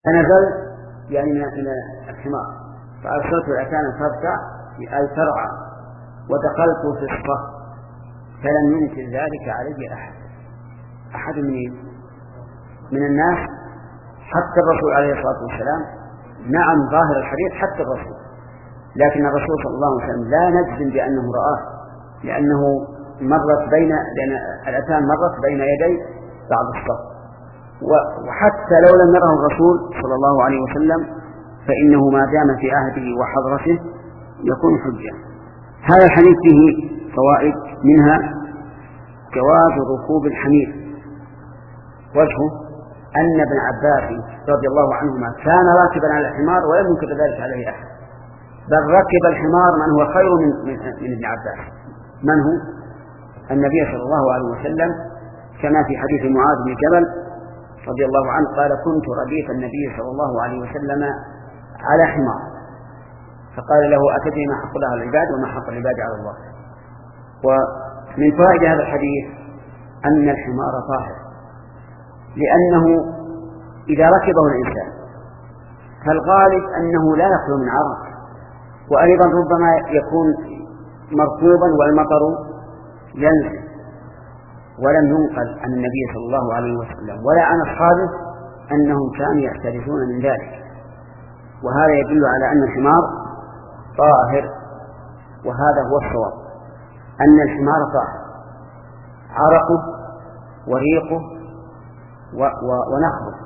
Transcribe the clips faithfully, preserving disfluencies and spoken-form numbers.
فنزل يعني من الحمار فأرسلت الأتان ترتع أي ترعى ودخلت في الصف فلم ينكر ذلك علي أحد أحد من من الناس حتى الرسول عليه الصلاة والسلام. نعم ظاهر الحديث حتى الرسول، لكن الرسول صلى الله عليه وسلم لا نجزم بأنه رآه، لأنه مرت بين لأن الأتان مرت بين يدي بعض الصف، وحتى لو لم يره الرسول صلى الله عليه وسلم فإنه ما دام في عهده وحضرته يكون حجة. هذا الحديث فيه فوائد، منها جواز ركوب الحمير. وجهه أن ابن عباس رضي الله عنهما كان راكبا على الحمار ولم ينكر ذلك عليه أحد، بل ركب الحمار من هو خير من, من, من ابن عباس. من هو؟ النبي صلى الله عليه وسلم، كما في حديث معاذ بن جبل رضي الله عنه قال: كنت رديف النبي صلى الله عليه وسلم على حمار، فقال له: أتدري ما حق الله على العباد وما حق العباد على الله؟ ومن فوائد هذا الحديث أن الحمار طاهر، لأنه إذا ركبه الإنسان فالغالب أنه لا يخلو من عرق، وأيضا ربما يكون مركوبا والمطر ينزل. ولم ينقل عن النبي صلى الله عليه وسلم ولا عن أصحابه أنهم كانوا يحترزون من ذلك، وهذا يدل على أن الحمار طاهر. وهذا هو الصواب، أن الحمار طاهر، عرقه وريقه ونخره.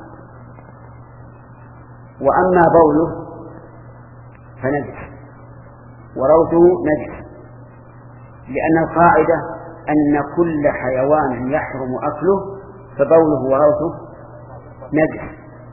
وأما بوله فنجس وروثه نجس، لأن القاعدة أن كل حيوان يحرم أكله فبوله وروثه نجس.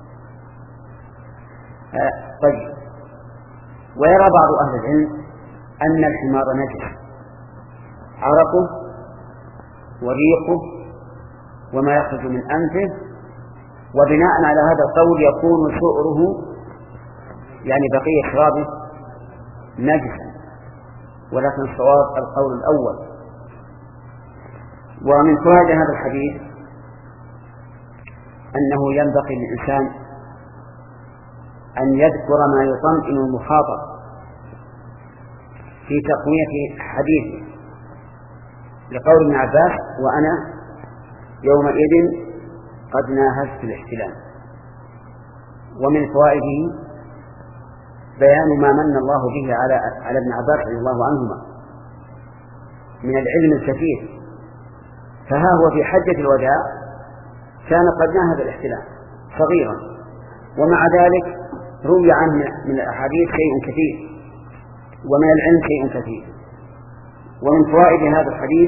آه طيب. ويرى بعض أهل العلم أن الحمار نجس، عرقه وريقه وما يخرج من أنفه، وبناء على هذا القول يكون سؤره يعني بقية شرابه نجسا، ولكن الصواب القول الأول. ومن فوائد هذا الحديث أنه ينبغي للإنسان أن يذكر ما يطمئن المخاطب في تقوية حديثه، لقول ابن عباس: وأنا يومئذ قد ناهزت الاحتلام. ومن فوائده بيان ما من الله به على على ابن عباس رضي الله عنهما من العلم الكثير، فها هو في حجة الوداع كان قد ناهز الاحتلام صغيرا، ومع ذلك روي عنه من الأحاديث شيء كثير ومن العلم شيء كثير. ومن فوائد هذا الحديث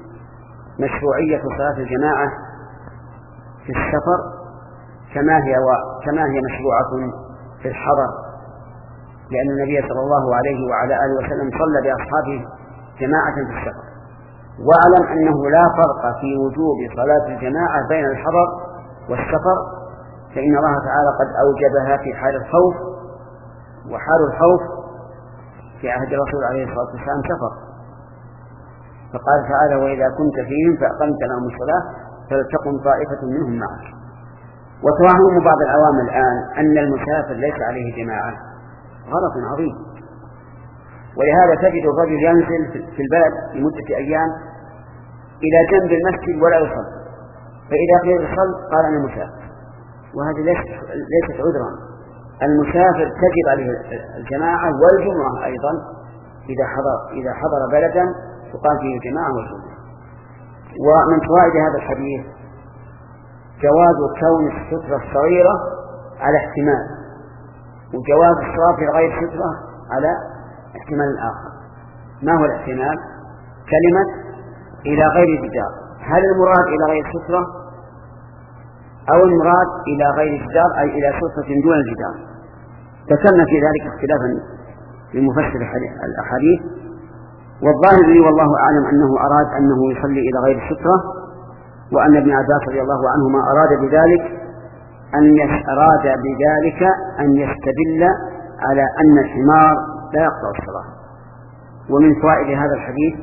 مشروعية صلاة الجماعة في السفر كما هي كما هي مشروعة في الحضر، لأن النبي صلى الله عليه وعلى آله وسلم صلى بأصحابه جماعة في السفر. واعلم أنه لا فرق في وجوب صلاة الجماعة بين الحضر والسفر، فإن الله تعالى قد أوجبها في حال الخوف، وحال الخوف في عهد الرسول عليه الصلاة والسلام سفر، فقال تعالى: وإذا كنت فيهم فأقمت لهم الصلاة فلتقم طائفة منهم معك. وتوهم بعض العوام الآن أن المسافر ليس عليه جماعة غلط عظيم، ولهذا تجد الرجل ينزل في البلد لمدة أيام إلى جنب المسجد ولا يصلي، فإذا قيل يصلي قال: أنا مسافر، وهذه ليست عذرا. المسافر تجب عليه الجماعة والجمعة أيضا إذا حضر إذا حضر بلدا تقام فيه الجماعة والجمعة. ومن فوائد هذا الحديث جواز كون السترة الصغيرة على احتمال، وجواز الصلاة في غير سترة على احتمال آخر. ما هو الاحتمال؟ كلمة إلى غير جدار، هل المراد إلى غير سترة أو المراد إلى غير جدار أي إلى سترة دون الجدار؟ ذكرنا في ذلك اختلافا لمفسر الأحاديث، والظاهر لي والله أعلم أنه أراد أنه يصلي إلى غير سترة، وأن ابن عباس رضي الله عنهما أراد بذلك أن أراد بذلك أن يستدل على أن الحمار لا يقطع الصلاة. ومن فوائد هذا الحديث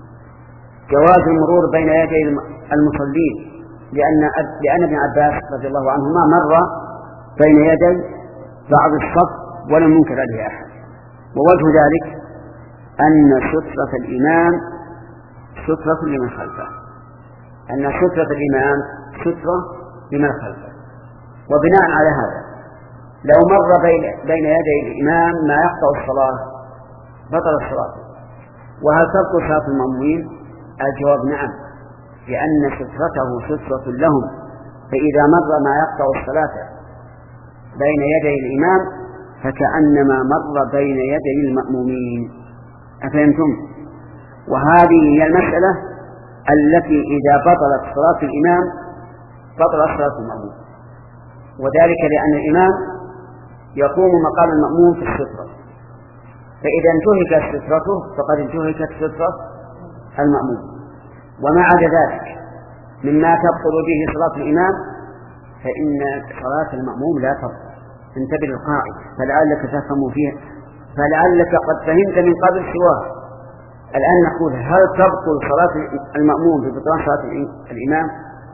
جواز المرور بين يدي المصلين، لأن لأن ابن عباس رضي الله عنهما مر بين يدي بعض الصف ولم ينكر عليه أحد. ووجه ذلك أن سترة الإمام سترة لمن خلفه، أن سترة الإمام سترة لمن خلفه. وبناء على هذا لو مر بين, بين يدي الإمام ما يقطع الصلاة بطل الصلاة. وهل تبطل صلاة المأمومين؟ الجواب نعم، لأن سترته سترة لهم، فإذا مر ما يقطع الصلاة بين يدي الإمام فكأنما مر بين يدي المأمومين. أفهمتم؟ وهذه هي المسألة التي إذا بطلت صلاة الإمام بطلت صلاة المأموم، وذلك لأن الإمام يقوم مقام المأموم في السترة، فإذا انتهكت سترته فقد انتهكت سترة المأموم. وما عدا ذلك مما تبطل به صلاة الإمام فإن صلاة المأموم لا تبطل. انتبه للقاعدة فلعلك تفهم فيها، فلعلك قد فهمت من قبل سواه. الآن نقول هل تبطل صلاة المأموم ببطلان صلاة الإمام؟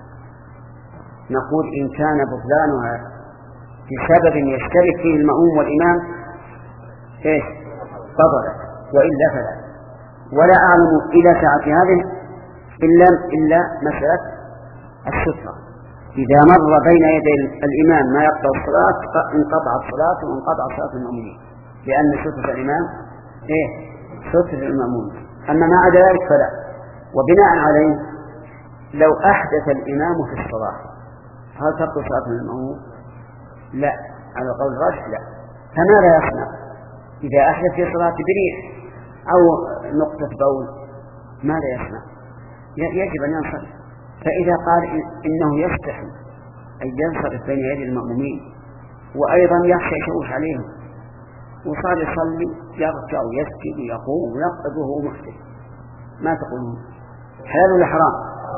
نقول إن كان بطلانها بسبب يشترك فيه المأموم والإمام إيش بطلت، وإلا فلا. ولا أعلم إلى ساعة هذه إلا إلا مسألة السترة. إذا مر بين يدي الإمام ما يقطع الصلاة انقطع الصلاة وانقطع صلاة المأمومين، لأن سترة الإمام إيه سترة المأموم. أما ما عدا ذلك فلا. وبناء عليه لو أحدث الإمام في الصلاة هل تبطل صلاة المأموم؟ لا، على قول الراجح لا. فماذا يصنع إذا أحدث في صلاة بريح أو نقطة بول؟ ماذا يصنع؟ يجب أن ينصرف. فإذا قال إنه يستحي أن ينصرف بين يدي المأمومين وأيضا يخشى يشوش عليهم وصار يصلي يركع ويسجد ويقوم ويقعد وهو محدث، ما تقولون حلال ولا حرام؟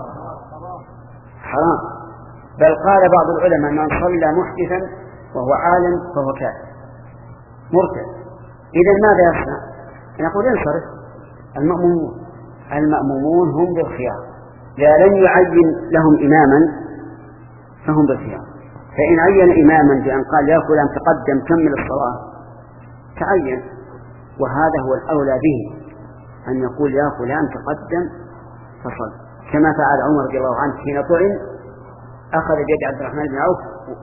حرام. بل قال بعض العلماء من صلى محدثا وهو عالم فهو كافر مرتد. إذا ماذا يصنع؟ نقول ينصرف. المأمومون المأمومون هم بالخيار، إذا لم يعين لهم إماما فهم بالخيار. فإن عين إماما بأن قال يا فلان تقدم كمل الصلاة تعين، وهذا هو الأولى به أن يقول يا فلان تقدم فصل، كما فعل عمر رضي الله عنه حين طعن أخذ بيد عبد الرحمن بن عوف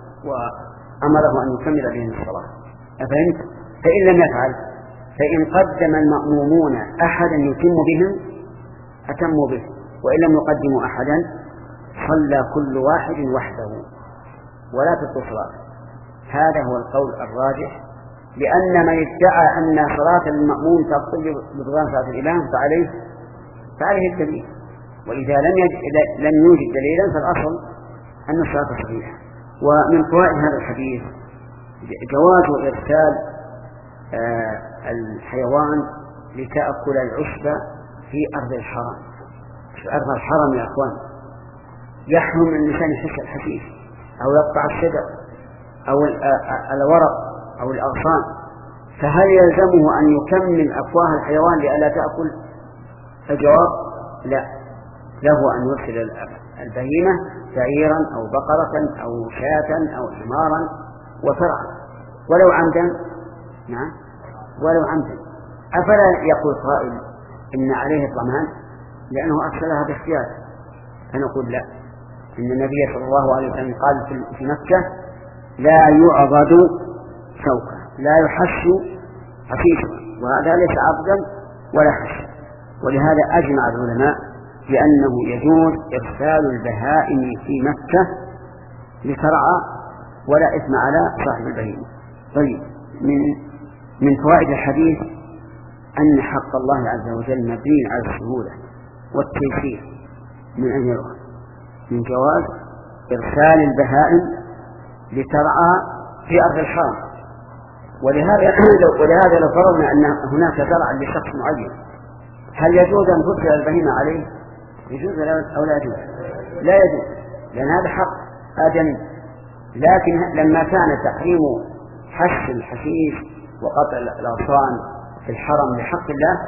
وأمره أن يكمل بهم الصلاة. أفهمت؟ فإن لم يفعل فإن قدم المأمومون أحدا يتم بهم أتموا به، وإن لم يقدموا أحدا صلى كل واحد وحده ولا تبطل صلاة. هذا هو القول الراجح، لأن من ادعى أن صلاة المأموم تبطل ببطلان صلاة الإمام فعليه فعليه الدليل، وإذا لم لم يوجد دليلا فالأصل أن الصلاة صحيحة. ومن فوائد هذا الحديث جواز إرسال آه الحيوان لتأكل العشب في أرض الحرم. في أرض الحرم يا أخوان يحرم الإنسان يحس الحشيش أو يقطع الشجر أو الورق أو الأغصان، فهل يلزمه أن يكمل أفواه الحيوان لئلا تأكل؟ الجواب لا، له أن يرسل البهيمة بعيرا أو بقرة أو شاة أو حمارا وترعى ولو عمدا. نعم ولو عمدا. أفلا يقول قائل إن عليه الضمان لأنه أرسلها باختيار؟ فنقول لا، إن النبي صلى الله عليه وسلم قال في مكة لا يعضد شوكة لا يحش حشيشها، وهذا ليس عضدا ولا حش. ولهذا أجمع العلماء بأنه يجوز إرسال البهائم في مكة لترعى ولا إثم على صاحب البهيمة. طيب من من فوائد الحديث أن حق الله عز وجل مبني على السهولة والتيسير من أن يرغب من جواز إرسال البهائم لترعى في أرض الحرم. ولهذا ولهذا لو فرضنا أن هناك زرع لشخص معين هل يجوز أن ترسل البهيمة عليه؟ يجوز أو لا يجوز؟ لا يجوز، لأن هذا حق آدمي. لكن لما كان تحريم حش الحشيش وقطع الأغصان في الحرم لحق الله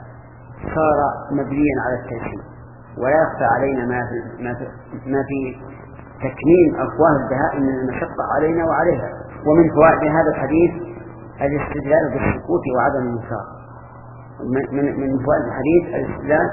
صار مبنيا على التيسير، ولا يخفى علينا ما في, ما في, ما في تكميم أفواه البهائم من المشقة علينا وعليها. ومن فوائد هذا الحديث الاستدلال بالسكوت وعدم الإنكار. من من فوائد الحديث الاستدلال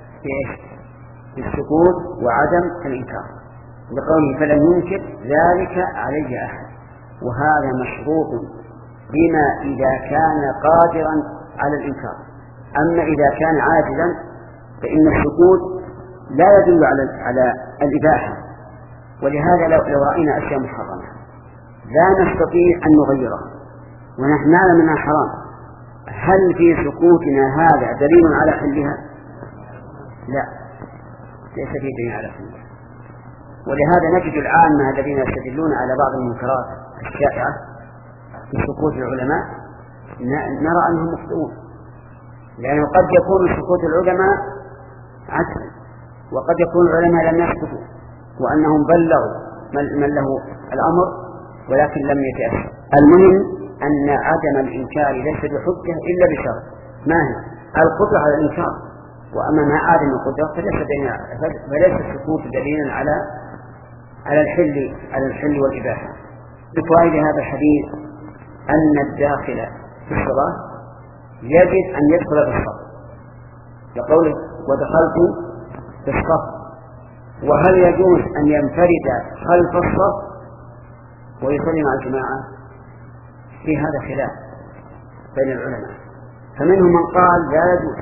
بالسكوت وعدم الإنكار، بقوله فلن ينكر ذلك عليه أحد، وهذا مشروط بما إذا كان قادرا على الإنكار. أما إذا كان عاجزا فإن السكوت لا يدل على على الإباحة، ولهذا لو, لو رأينا أشياء محرمة لا نستطيع أن نغيرها ونحن نعلم أنها حرام، هل في سكوتنا هذا دليل على حلها؟ لا، ليس في دليل على حلها. ولهذا نجد العامة الذين يستدلون على بعض المنكرات الشائعة بسكوت العلماء نرى أنهم مخطئون، لأنه قد يكون سكوت العلماء عدلا، وقد يكون العلماء لم يسكتوا وأنهم بلغوا من له الأمر ولكن لم يتأثر. المهم أن عدم الإنكار ليس بحجة إلا بشرط، ما هي؟ القدرة على الإنكار، وأما ما عدم القدرة فليس فليس السكوت دليلا على على الحل على الحل والإباحة. بفوائد هذا الحديث أن الداخل في الصلاة يجب أن يدخل في الصف، يقول ودخلت في الصف. وهل يجوز أن ينفرد خلف الصف ويصلي مع الجماعة؟ في هذا خلاف بين العلماء، فمنهم من قال لا يجوز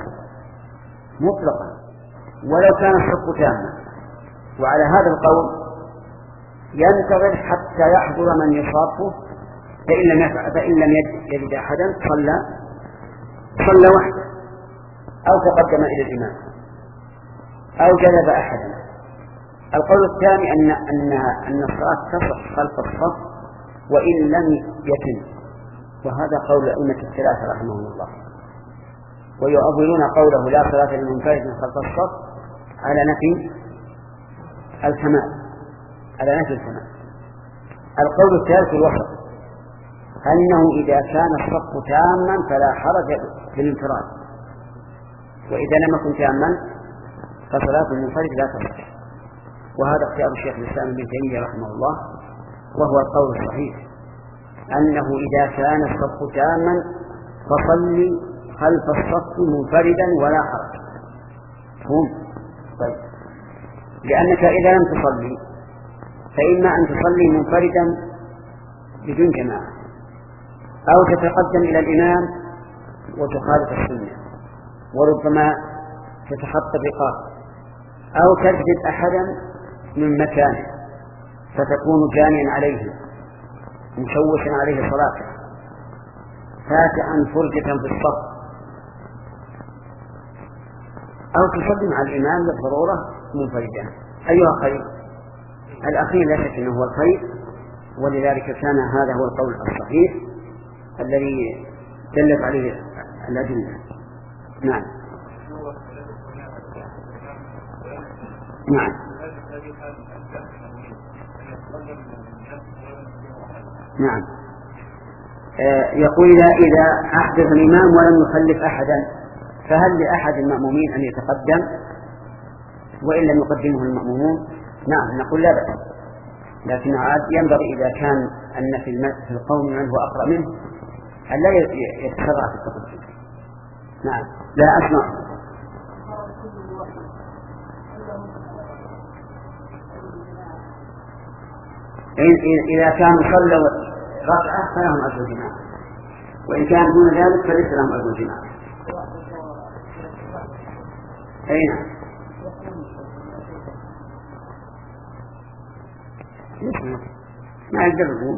مطلقا ولو كان الصف تاما، وعلى هذا القول ينتظر حتى يحضر من يصافه، فإن لم يفعل فإن لم يجد أحدا صلى صلى وحده أو تقدم إلى الإمام أو جلب أحدا. القول الثاني أن أن أن الصلاة تصح خلف الصف وإن لم يتم، وهذا قول الأئمة الثلاثة رحمهم الله، ويؤولون قوله لا صلاة للمنفرد خلف الصف على نفي الكمال على نفي الكمال. القول الثالث الوسط، أنه إذا كان الصف تاما فلا حرج بالانفراد، وإذا لم يكن تاما فصلاة المنفرد لا تصح. وهذا اختيار الشيخ الإسلام ابن تيمية رحمه الله، وهو القول الصحيح أنه إذا كان الصف تاما فصلي خلف الصف منفردا ولا حرج. هم طيب، لأنك إذا لم تصلي فإما أن تصلي منفردا بدون جماعة، أو تتقدم إلى الإمام وتخالف السنة، وربما تتخطى الرقاب، أو تجد أحدا من مكانه فتكون جانيا عليه مشوشا عليه صلاته فاتحا فرجة في الصف، أو تصلي مع الإمام للضرورة منفردا. أيها خير؟ الأخير لا شك أنه هو الخير، ولذلك كان هذا هو القول الصحيح الذي دلت عليه الأدلة. نعم نعم نعم آه يقول إذا أحدث الإمام ولم يخلف أحدا فهل لأحد المأمومين أن يتقدم وإن لم يقدمه المأمومون؟ نعم نقول لا بأس، لكن عاد ينبغي إذا كان أن في القوم من هو أقرأ منه أن لا يتسرع في التقدم. نعم لا أسمع. إذا كانوا صلوا ركعة فلهم أجر الجماعة، وإن كان دون ذلك فليس لهم أجر الجماعة. أي نعم ما يقدرون.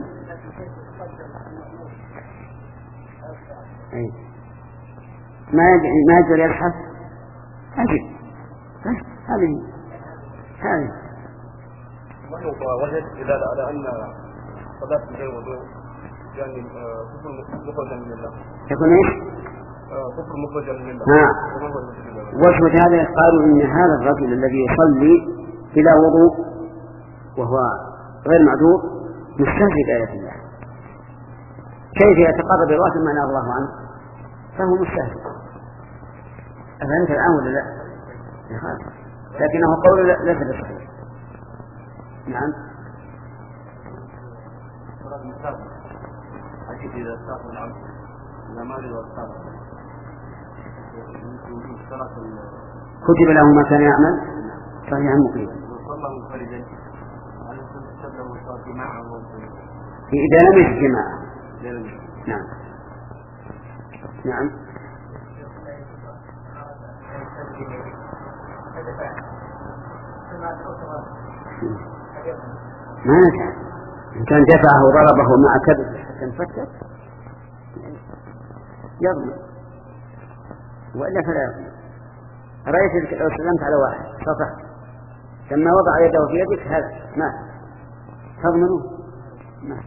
أي ما ما يقدر يبحث أجل هذه هذه وجد دلالة على أن صلاة غير وضوء يعني كفر مخرجا من الله. يكون إيش؟ كفر مخرجا من الله. ها. وجه هذا قالوا إن هذا الرجل الذي يصلي بلا وضوء وهو غير معذور مستهزئ بآيات الله، كيف يتقرب الله ما نهى الله عنه؟ فهو مستهزئ. أفهمت الآن ولا لا؟ لكنه قول ليس بصحيح. نعم المسجد إذا سافر العبد إذا ما رضى السافر كتب له ما كان يعمل صحيح مقيم وصلى منفردا هل تكتب له صلاة جماعة إذا لم يجد جماعة؟ نعم نعم ما نفع إن كان دفعه وضربه مع كبد حتى انفتت يضمن وإلا فلا يضمن. رأيت لو سلمت على واحد صفحت لما وضع يده في يدك هذا ما تضمنه ما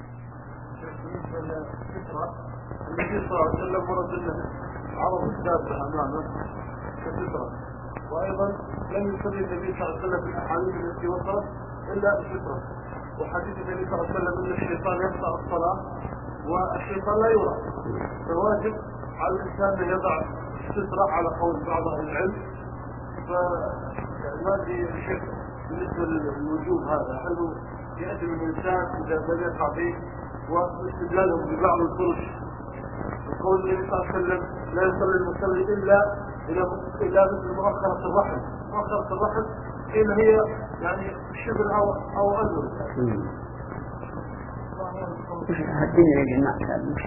النبي صلى الله عليه وسلم ورد له عرض الدابة أمامه كالسترة وأيضا لم يصلي النبي صلى الله عليه وسلم في الأحاديث التي وصلت إلا السترة وحديث النبي صلى الله عليه وسلم أن الشيطان يقطع الصلاة والشيطان لا يرى فواجب على الإنسان أن يضع السترة على قول بعض أهل العلم. فما في شك بالنسبة للوجوب هذا هل يأتي من الإنسان إذا لم يقع فيه واستدلاله ببعض الفرش وقول النبي صلى الله عليه وسلم لا يصلي المصلي إلا إلا مثل مؤخرة الرحم مؤخرة الرحم إن هي يعني شبر أو أو أدور. الدنيا يا جماعة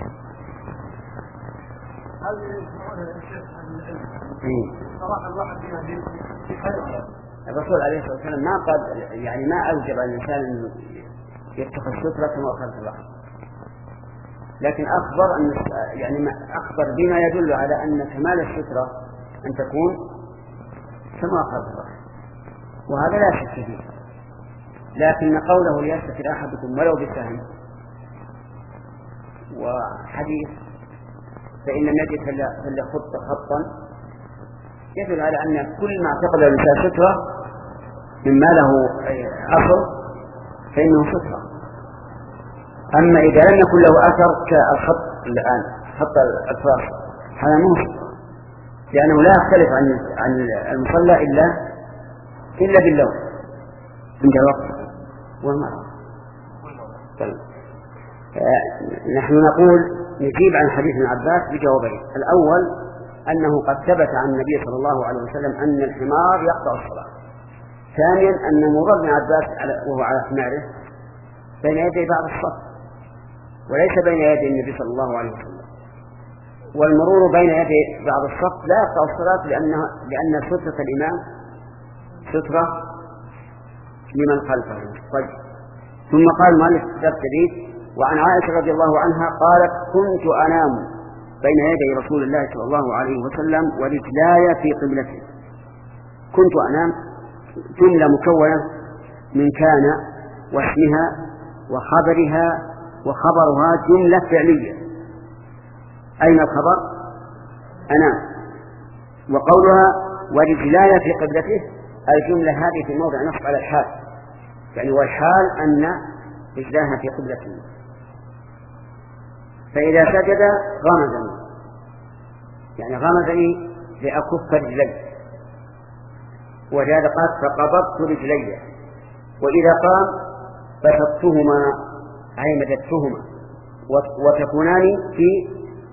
هل يسمعون الشيخ صراحة الواحد فيها في حياة الرسول عليه الصلاة والسلام ما قد يعني ما أوجب على الإنسان أن يتخذ سترة مؤخرة الرحم، لكن أخبر أن يعني ما أخبر بما يدل على أن كمال السترة أن تكون كمؤخرة الرحم، وهذا لا شك فيه. لكن قوله ليستتر أحدكم ولو بسهم وحديث فإن لم يجد فليخط خطا يدل على أن كل ما اعتقد الإنسان سترة مما له أصل فإنه سترة. أما إذا لم يكن له أثر كالخط الآن خط الفراش هذا مو سترة، لأنه لا يختلف عن عن المصلى إلا إلا باللون عند الوقت والمرض. طيب نحن نقول نجيب عن حديث ابن عباس بجوابين. الأول أنه قد ثبت عن النبي صلى الله عليه وسلم أن الحمار يقطع الصلاة. ثانيا أن مرور ابن عباس وهو على حماره بين يدي بعض الصف وليس بين يدي النبي صلى الله عليه وسلم، والمرور بين يدي بعض الصف لا يقطع الصلاة لأنه لأن سترة الإمام سترة لمن خلفه. طيب ثم قال المؤلف في كتاب الجديد وعن عائشة رضي الله عنها قالت كنت أنام بين يدي رسول الله صلى الله عليه وسلم ورجلاي في قبلته. كنت أنام جملة مكونة من كان واسمها وخبرها وخبرها جملة فعلية. أين الخبر؟ أنام. وقولها ورجلاي في قبلته الجملة هذه في موضع نصب على الحال، يعني والحال أن رجلاها في قبلته. فإذا سجد غمزني يعني غمزني لأكف رجلي، وجاء قال فقبضت رجلي، وإذا قام بسطتهما أي مددتهما وتكونان في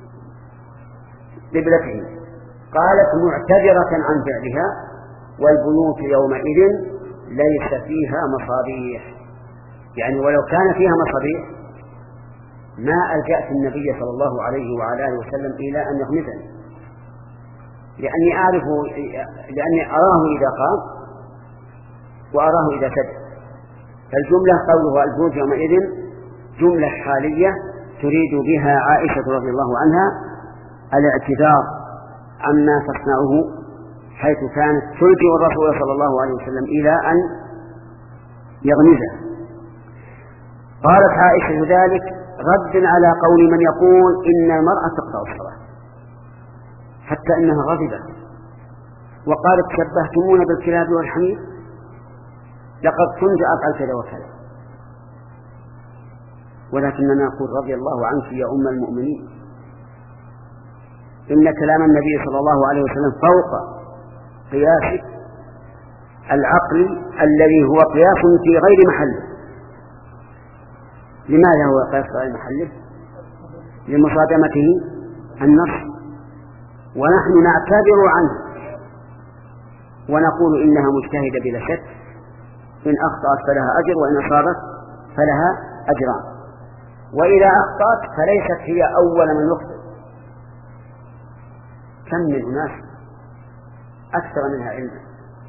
قبلته. قالت معتذرة عن فعلها والبيوت يومئذ ليس فيها مصابيح، يعني ولو كان فيها مصابيح ما ألجأت النبي صلى الله عليه وعلى آله وسلم إلى أن يغمزني، لأني أعرف لأني أراه إذا قام وأراه إذا سجد. فالجملة قوله البيوت يومئذ جملة حالية تريد بها عائشة رضي الله عنها الاعتذار عما تصنعه، حيث كانت تلجئ الرسول صلى الله عليه وسلم إلى أن يغمزه. قالت عائشة ذلك رد على قول من يقول إن المرأة تقطع الصلاة، حتى إنها غضبت وقالت شبهتمونا بالكلاب والحمير، لقد كنت أفعل كذا وكذا. ولكننا نقول رضي الله عنك يا أم المؤمنين إن كلام النبي صلى الله عليه وسلم فوق قياس العقل الذي هو قياس في غير محله. لماذا هو قياس في غير محله؟ لمصادمته النص، ونحن نعتذر عنه ونقول إنها مجتهدة بلا شك، إن أخطأت فلها أجر وإن أصابت فلها أجران، وإذا أخطأت فليست هي أول من يخطئ. كم من أناس أكثر منها علما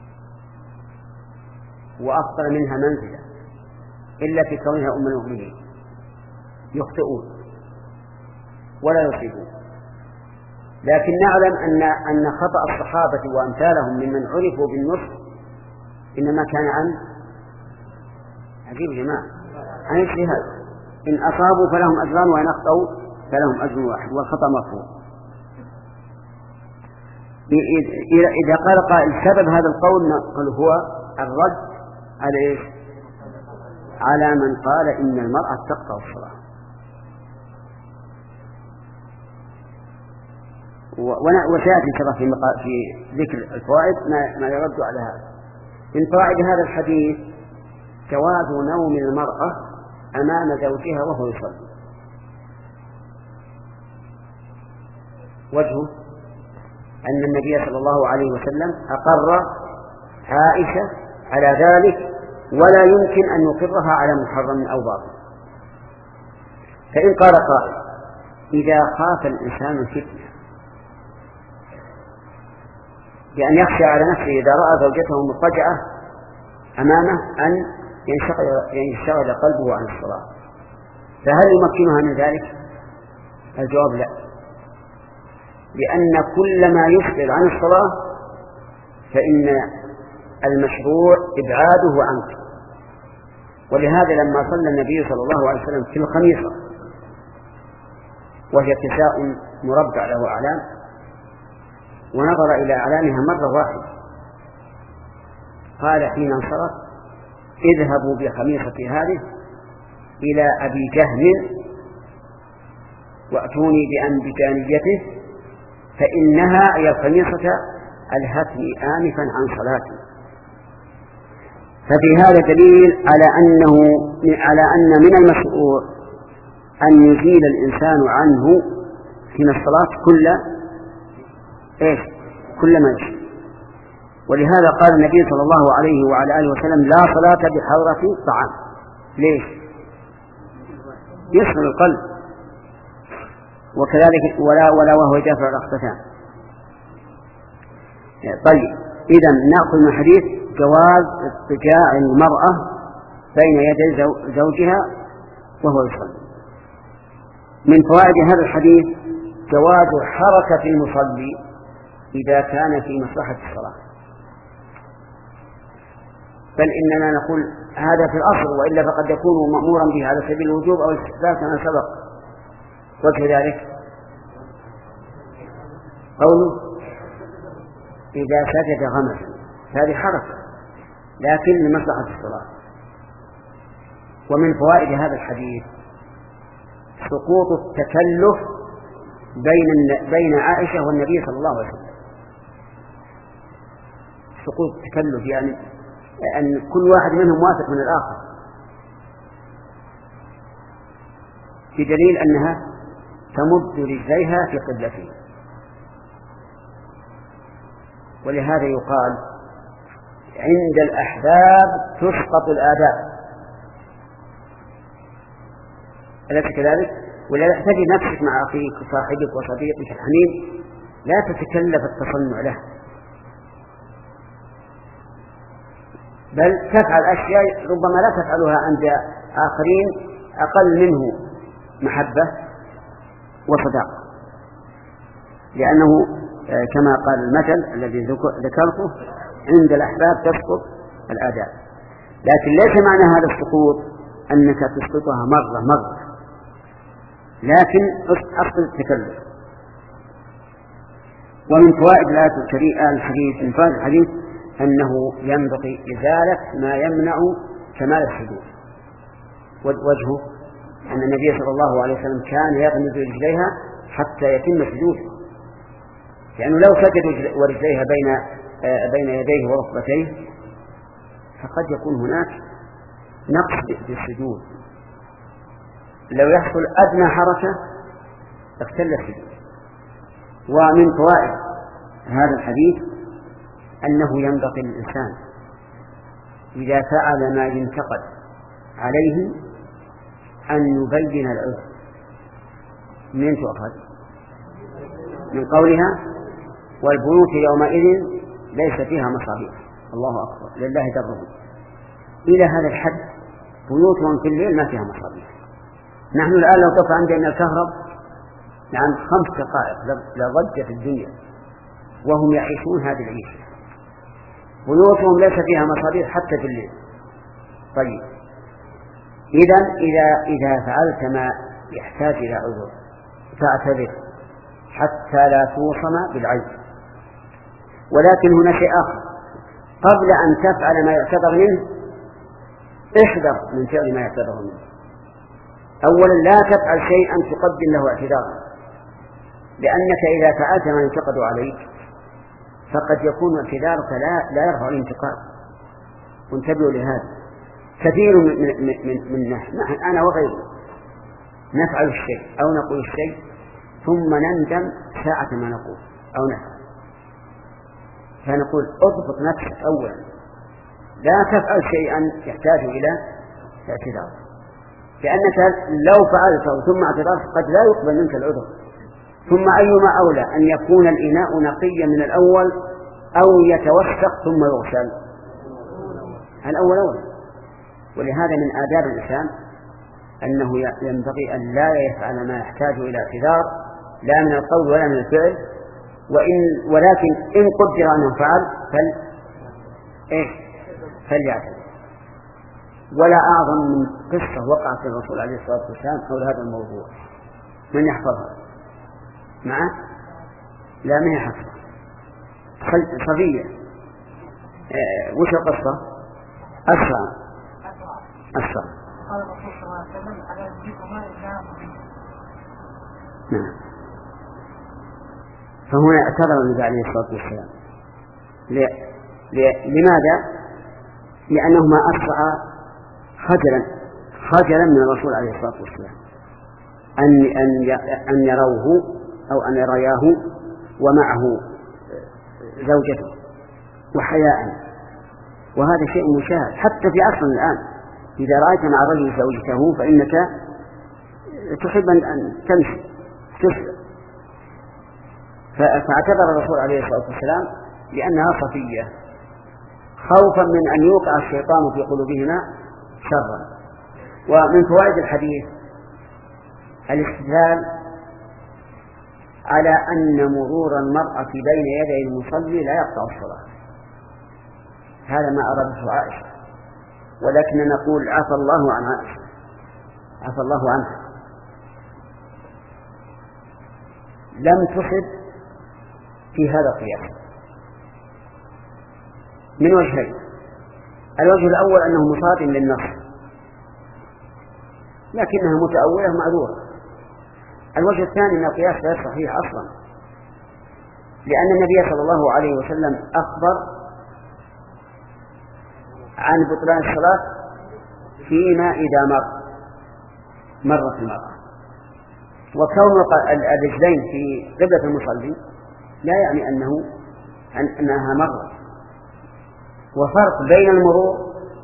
وأفضل منها منزلة إلا في كونها أم المؤمنين يخطئون ولا يصيبون. لكن نعلم أن أن خطأ الصحابة وأمثالهم ممن عرفوا بالنصح إنما كان عن عجيب جماعة عن اجتهاد، إن أصابوا فلهم أجران وإن أخطأوا فلهم أجر واحد والخطأ مفهوم. إذا قال قائل سبب هذا القول نقول هو الرد على إيش؟ على من قال إن المرأة تقطع الصلاة. وسيأتي إن شاء الله في ذكر الفوائد ما يرد على هذا. من فوائد هذا الحديث جواز نوم المرأة أمام زوجها وهو يصلي. وجهه أن النبي صلى الله عليه وسلم أقر عائشة على ذلك ولا يمكن أن يقرها على محرم أو باطل. فإن قال قائل إذا خاف الإنسان الفتنة بأن يخشى على نفسه إذا رأى زوجته مضطجعة أمامه أن ينشغل, ينشغل قلبه عن الصلاة، فهل يمكنها من ذلك؟ الجواب لا، لأن كل ما يشغل عن الصلاة فإن المشروع إبعاده عنك. ولهذا لما صلى النبي صلى الله عليه وسلم في الخميصة وهي كساء مربع له أعلام ونظر إلى أعلامها مرة واحدة قال حين انصرف اذهبوا بخميصتي هذه إلى أبي جهم وأتوني بأنبجانيته فإنها أي الخميصة ألهتني آنفا عن صلاتي. ففي هذا دليل على أنه على أن من المشروع أن يزيل الإنسان عنه حين الصلاة كل إيش كل ما يشاء. ولهذا قال النبي صلى الله عليه وعلى آله وسلم لا صلاة بحضرة طعام. ليش؟ يشغل القلب، وكذلك ولا ولا وهو يدافع الأخفتان. طيب إذا نأخذ من الحديث جواز اضطجاع المرأة بين يدي زوجها وهو يصلي. من فوائد هذا الحديث جواز حركة المصلي إذا كان في مصلحة الصلاة، بل إننا نقول هذا في الأصل، وإلا فقد يكون مأمورا به على سبيل الوجوب أو الاستحباب كما سبق. وجه ذلك قوله إذا سجد غمس، هذه حركة لكن لمصلحة الصلاة. ومن فوائد هذا الحديث سقوط التكلف بين بين عائشة والنبي صلى الله عليه وسلم. سقوط التكلف يعني أن كل واحد منهم واثق من الآخر، بدليل أنها تمد رجليها في قبلته. ولهذا يقال عند الأحباب تسقط الآداب، أليس كذلك؟ ولا تجد نفسك مع أخيك وصاحبك وصديقك الحميم لا تتكلف التصنع له، بل تفعل أشياء ربما لا تفعلها عند آخرين أقل منه محبة وصداقة، لأنه كما قال المثل الذي ذكرته عند الأحباب تسقط الآداب. لكن ليس معنى هذا السقوط أنك تسقطها مرة مرة، لكن أصل التكلف. ومن فوائد الآية الكريمة الحديث من فوائد الحديث أنه ينبغي إزالة ما يمنع كمال السجود. وجهه أن النبي صلى الله عليه وسلم كان يغمز رجليها حتى يتم سجوده، لأنه لو سجد ورجليها بين بين يديه وركبتيه فقد يكون هناك نقص بالسجود. لو يحصل أدنى حركة اختل فيه. ومن فوائد هذا الحديث أنه ينبغي للإنسان إذا فعل ما ينتقد عليه أن يبين العذر. من تؤخذ؟ من قولها والبيوت يومئذ ليس فيها مصابيح. الله أكبر، لله درهم. إلى هذا الحد بيوتهم في الليل ما فيها مصابيح. نحن الآن لو طفى عندنا الكهرب عن خمس دقائق لضج في الدنيا، وهم يعيشون هذه العيشة، بيوتهم ليس فيها مصابيح حتى في الليل. طيب، إذا إذا إذا فعلت ما يحتاج إلى عذر فاعتذر حتى لا توصم بالعيب. ولكن هنا شيء آخر، قبل أن تفعل ما يعتذر منه احذر من فعل ما يعتذر منه. أولا لا تفعل شيئا تقدم له اعتذارا، لأنك إذا فعلت ما ينتقد عليك فقد يكون اعتذارك لا, لا يرفع الانتقاد. وانتبهوا لهذا. كثير من, من, من, من نحن أنا وغيري نفعل الشيء أو نقول الشيء ثم نندم ساعة ما نقول أو نفعل، فنقول اضبط نفسك أولا، لا تفعل شيئا يحتاج إلى اعتذار، لأنك لو فعلته ثم اعتذرت قد لا يقبل منك العذر. ثم أيما أولى أن يكون الإناء نقيا من الأول أو يتوسخ ثم يغسل؟ الأول أولى. ولهذا من آداب الإنسان أنه ينبغي أن لا يفعل ما يحتاج إلى اعتذار لا من القول ولا من الفعل، وإن ولكن إن قدر أنه فعل فل إيه فليعتذر. ولا أعظم من قصة وقعت الرسول عليه الصلاة والسلام حول هذا الموضوع. من يحفظها معه؟ لا، من يحفظها؟ صفية. آه وش القصة؟ أسرع أسرع قال الرسول صلى الله عليه وسلم على يجيكما إلا نعم. فهنا اعتذر النبي عليه الصلاة والسلام. لماذا؟ لأنهما أسرع خجلا خجلا من الرسول عليه الصلاة والسلام أن أن أن يروه أو أن يرياه ومعه زوجته وحياء. وهذا شيء مشاهد حتى في عصرنا الآن. إذا رأيت مع رجل زوجته فإنك تحب أن تمشي تسلم. فاعتذر الرسول عليه الصلاة والسلام لأنها صفية، خوفا من أن يوقع الشيطان في قلوبهما شرا. ومن فوائد الحديث الاستدلال على أن مرور المرأة بين يدي المصلي لا يقطع الصلاة. هذا ما أرادته عائشة، ولكن نقول عفى الله عن عائشة، عفى الله عنها، لم تصب في هذا القياس من وجهين. الوجه الأول أنه مصادم للنص لكنها متأولة معذورة. الوجه الثاني أن القياس غير صحيح أصلا، لأن النبي صلى الله عليه وسلم أخبر عن بطلان الصلاة فيما إذا مر مرت المرأة. وكون الرجلين في قبلة المصلي لا يعني أنه أنها مرت. وفرق بين المرور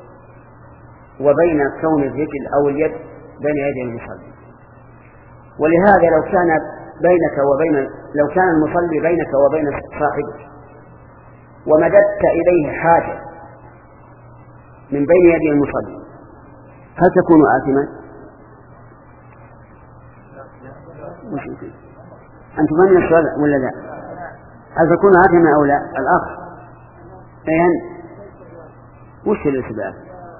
وبين كون الرجل أو اليد بين يدي المصلي. ولهذا لو كان بينك وبين لو كان المصلي بينك وبين صاحبك ومددت إليه حاجة من بين يدي المصلي هل تكون آثما؟ أنتم فهمنا السؤال ولا لا؟ هل تكون آثما أو لا؟ الأخ أيهن وش الإثبات؟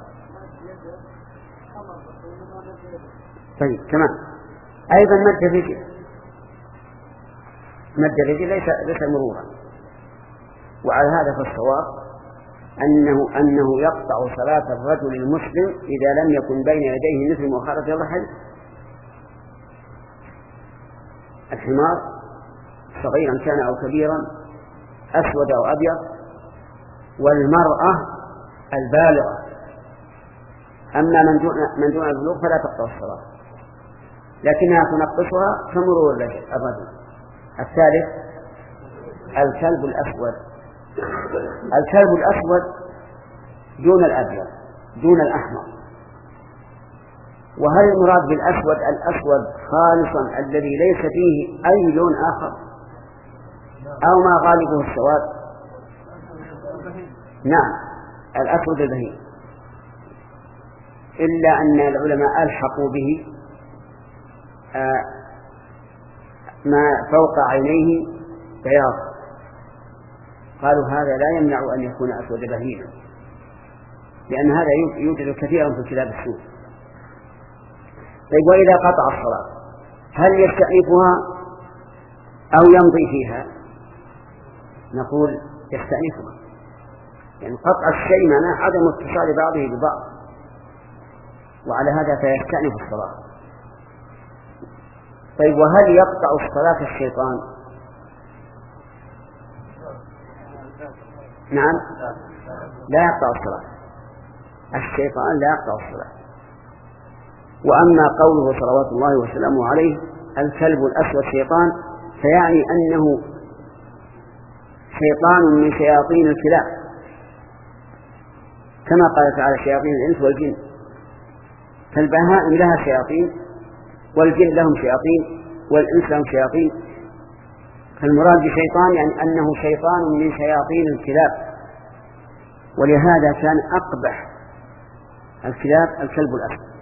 طيب تمام. أيضا مد الرجل مد الرجل ليس ليس مرورا. وعلى هذا فالصواب أنه أنه يقطع صلاة الرجل المسلم إذا لم يكن بين يديه مثل مؤخرة الرحل الحمار صغيرا كان أو كبيرا، أسود أو أبيض، والمرأة البالغة. أما من دون من دون البلوغ فلا تقطع الصلاة. لكنها تنقصها كمرور الرجل. الثالث الكلب الأسود. الكلب الأسود دون الأبيض دون الأحمر. وهل المراد بالأسود الأسود خالصا الذي ليس فيه أي لون آخر أو ما غالبه السواد؟ نعم الأسود البهيم، إلا أن العلماء ألحقوا به ما فوق عينيه بياض، قالوا هذا لا يمنع أن يكون أسود بهيما، لأن هذا يوجد كثيرا في كلاب السوق. طيب وإذا قطع الصلاة هل يستأنفها أو يمضي فيها؟ نقول يستأنفها، يعني قطع الشيء معناه عدم اتصال بعضه ببعض، وعلى هذا فيستأنف الصلاة. طيب وهل يقطع الصلاة الشيطان؟ نعم لا يقطع الصلاة، الشيطان لا يقطع الصلاة. وأما قوله صلوات الله وسلامه عليه الكلب الأسود شيطان، فيعني أنه شيطان من شياطين الكلاب، كما قال تعالى شياطين الإنس والجن، فالبهائم لها شياطين والجن لهم شياطين والإنس لهم شياطين، فالمراد بشيطان يعني أنه شيطان من شياطين الكلاب، ولهذا كان أقبح الكلاب الكلب الأسود.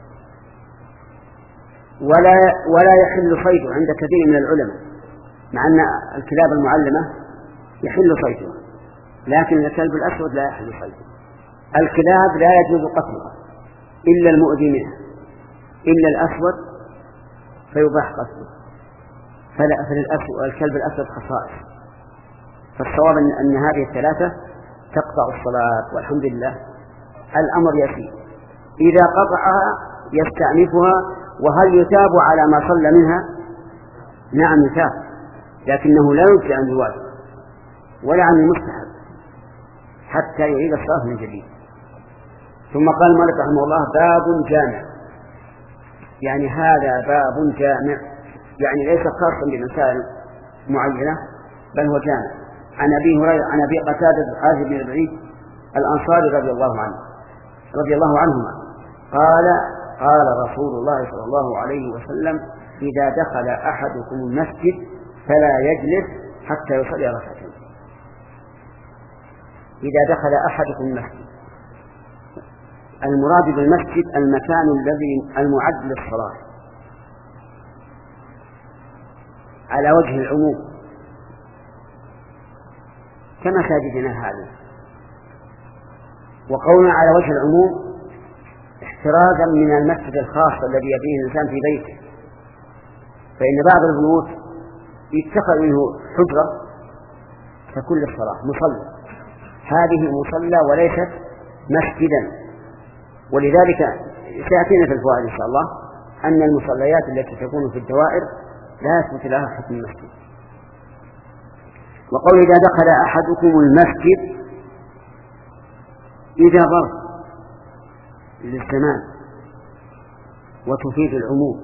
ولا ولا يحل صيده عند كثير من العلماء، مع أن الكلاب المعلمة يحل صيدها، لكن الكلب الأسود لا يحل صيده. الكلاب لا يجوز قتلها إلا المؤذي منها، إلا الأسود فيباح قتله، فلا فللأسود الكلب الأسود خصائص. فالصواب أن, أن هذه الثلاثة تقطع الصلاة، والحمد لله الأمر يسير. إذا قطعها يستأنفها. وهل يتاب على ما صلى منها؟ نعم يتاب، لكنه لا يجزي عن الواجب ولا عن المستحب حتى يعيد الصلاة من جديد. ثم قال مالك رحمه الله باب جامع، يعني هذا باب جامع، يعني ليس خاصا بمسائل معينة بل هو جامع. عن أبي هريرة عن أبي قتادة الحارث بن ربيعي الأنصاري رضي الله عنه رضي الله عنهما قال قال رسول الله صلى الله عليه وسلم إذا دخل أحدكم المسجد فلا يجلس حتى يصلي ركعتين. إذا دخل أحدكم المسجد، المراد بالمسجد المكان الذي المعد للصلاة على وجه العموم كمساجدنا هذه. وقولنا على وجه العموم احترازا من المسجد الخاص الذي يبنيه الإنسان في بيته، فإن بعض البيوت يتخذ منه حجرة تكون للصلاة مصلى، هذه مصلى وليست مسجدا. ولذلك سيأتينا في الفوائد إن شاء الله أن المصليات التي تكون في الدوائر لا يثبت لها حكم المسجد. وقول إذا دخل أحدكم المسجد إذا ظرف للزمان وتفيد العموم،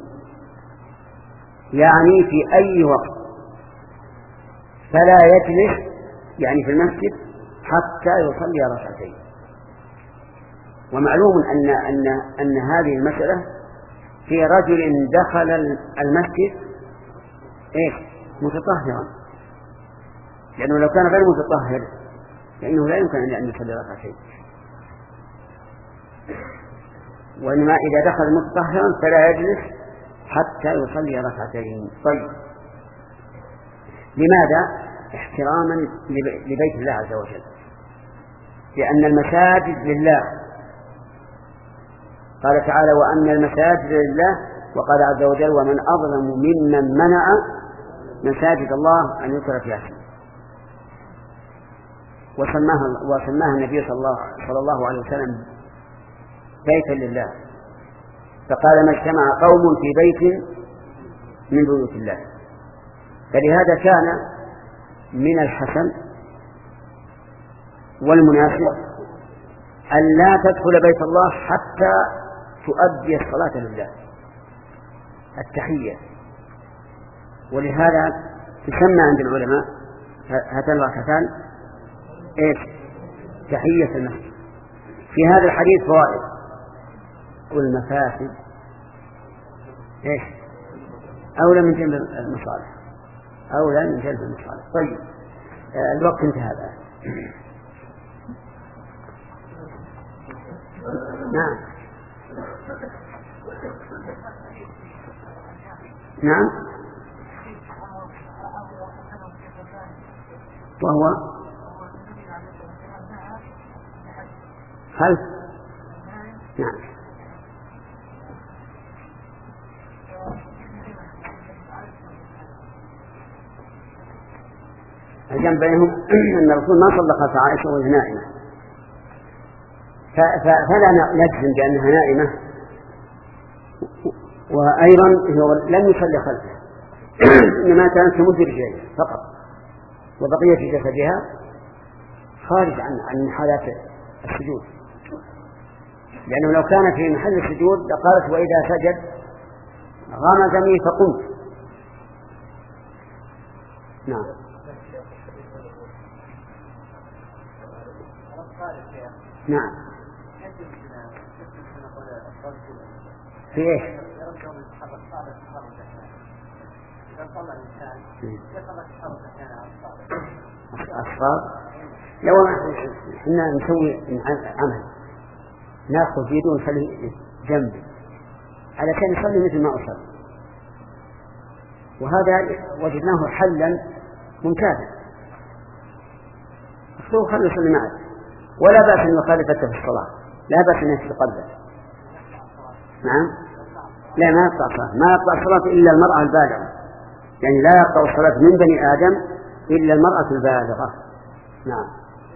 يعني في أي وقت، فلا يجلس يعني في المسجد حتى يصلي ركعتين. ومعلوم أن أن أن هذه المسألة في رجل دخل المسجد إيش متطهرا، لأنه لو كان غير متطهر فإنه لا يمكن أن يصلي ركعتين، وإنما إذا دخل متطهرا فلا يجلس حتى يصلي ركعتين. طيب لماذا؟ احتراما لبيت الله عز وجل، لأن المساجد لله، قال تعالى وأن المساجد لله، وقال عز وجل ومن أظلم ممن منع مساجد الله أن يذكر فيها اسمه. وسماها وسماها النبي صلى الله, صلى الله عليه وسلم بيتا لله، فقال ما اجتمع قوم في بيت من بيوت الله. فلهذا كان من الحسن والمناسب أن لا تدخل بيت الله حتى تؤدي الصلاة لله، التحية، ولهذا تسمى عند العلماء هاتان الركعتان ايش؟ تحية المسجد. في هذا الحديث فوائد والمفاسد ايش؟ أولى من جلب المصالح، أولى من جلب المصالح. طيب آه الوقت انتهى الآن. نعم نعم. وهو هل نعم الجمع بينهم أن الرسول ما صلى خلف عائشة وهي نائمة، فلا نجزم بأنها نائمة، وأيضا هو لم يصلي خلفها إنما كانت تمد رجليها فقط وبقية جسدها خارج عن عن حالات السجود، لأنه لو كان في محل السجود لقالت وإذا سجد غمزني فقمت. نعم نعم. في ايش؟ أصفار. لو احنا نسوي عمل ناخذ يدون خلي جنبي علشان يصلي مثل ما أصلي، وهذا وجدناه حلا ممتازا. أخذوه خلوا يصلي معك ولا بأس أن يخالفته في الصلاة، لا بأس أن يسلق قلبه. نعم. لا ما يقطع الصلاة، ما يقطع الصلاة إلا المرأة البالغة، يعني لا يقطع الصلاة من بني آدم إلا المرأة البالغة. نعم.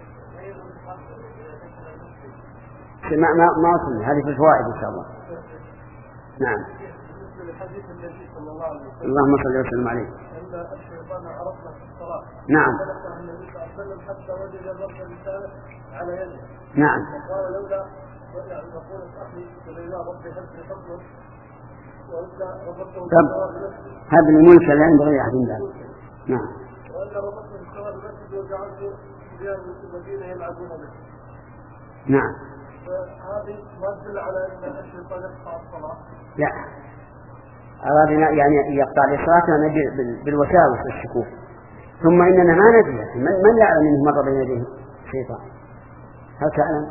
ما ما ما وصلنا، هذه في الفوائد إن شاء الله. نعم. اللهم صل وسلم عليه. نعم. نعم. طب هذا الملك لا ينبغي أحد ذلك. نعم. نعم. هذه ما تدل على أن الشيطان يقطع الصلاة. لا، أرادنا يعني يقطع الصلاة بالوساوس والشكوك. ثم إننا ما ندري من يعلم أنه مر بين يديه الشيطان. هل تعلم؟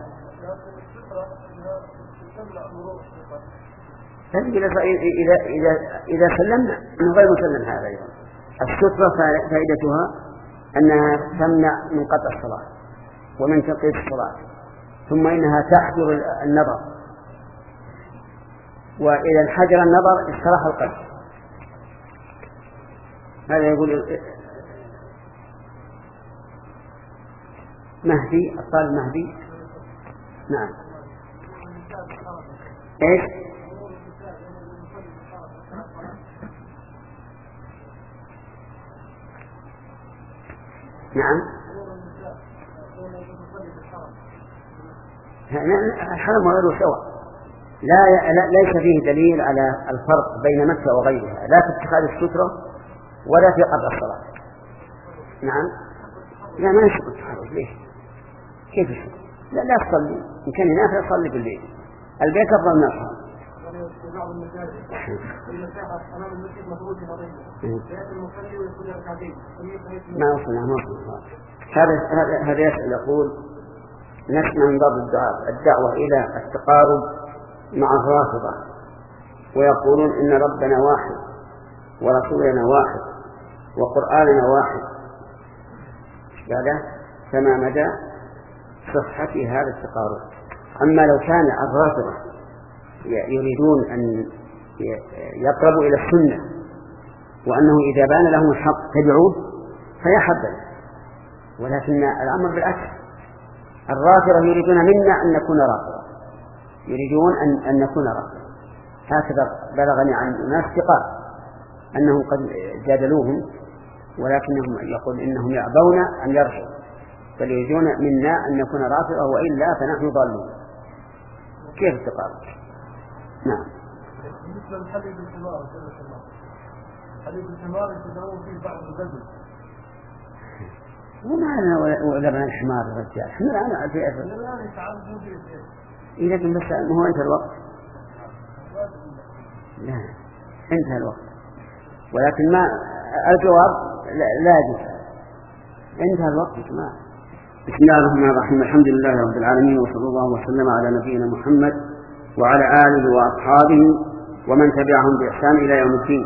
إذا إذا إذا سلمنا من غير مسلم هذا أيضا. السترة فائدتها أنها تمنع من قطع الصلاة ومن تقييد الصلاة، ثم إنها تحجر النظر، وإذا انحجر النظر استراح القلب. هذا يقول مهدي الطالب مهدي. نعم. ايش؟ نعم. الحرم وغيره سواء، لا, لا ليس فيه دليل على الفرق بين مكة وغيرها، لا في اتخاذ السترة ولا في قطع الصلاة. نعم. لا ما يشق التحرج. ليش؟ كيف يشق؟ لا لا تصلي إن كان نافع صلي بالليل، البيت أفضل من الحرم. ما وصلنا ما وصلنا. هذا هذا يسأل يقول نسمع من بعض الدعاء الدعوة إلى التقارب مع الرافضة، ويقولون إن ربنا واحد ورسولنا واحد وقرآننا واحد، هذا فما مدى صحة هذا التقارب؟ أما لو كان الرافضة يريدون أن يقربوا إلى السنة وأنه إذا بان لهم الحق تبعوه فيا حبذا، ولكن الأمر بالعكس، الرافضة يريدون منا أن نكون رافضة، يريدون أن, أن نكون رافضة. هكذا بلغني عن ناس ثقات أنهم قد جادلوهم ولكنهم يقول إنهم يأبون أن يرجعوا، بل يريدون منا أن نكون رافضة وإلا فنحن ضالون. كيف التقارب؟ نعم. بالنسبة لحليب الحمار حليب الحمار يتداول فيه بعض البدل. وما أنا ولبن الحمار الرجال احنا أنا في أثر الآن يتعرضون فيه إذا كان بس هو انتهى الوقت. لا انتهى الوقت ولكن ما الجواب لا يجوز انتهى الوقت يا جماعة. بسم الله الرحمن الرحيم الحمد لله رب العالمين وصلى الله وسلم على نبينا محمد وعلى آله وأصحابه ومن تبعهم بإحسان إلى يوم الدين.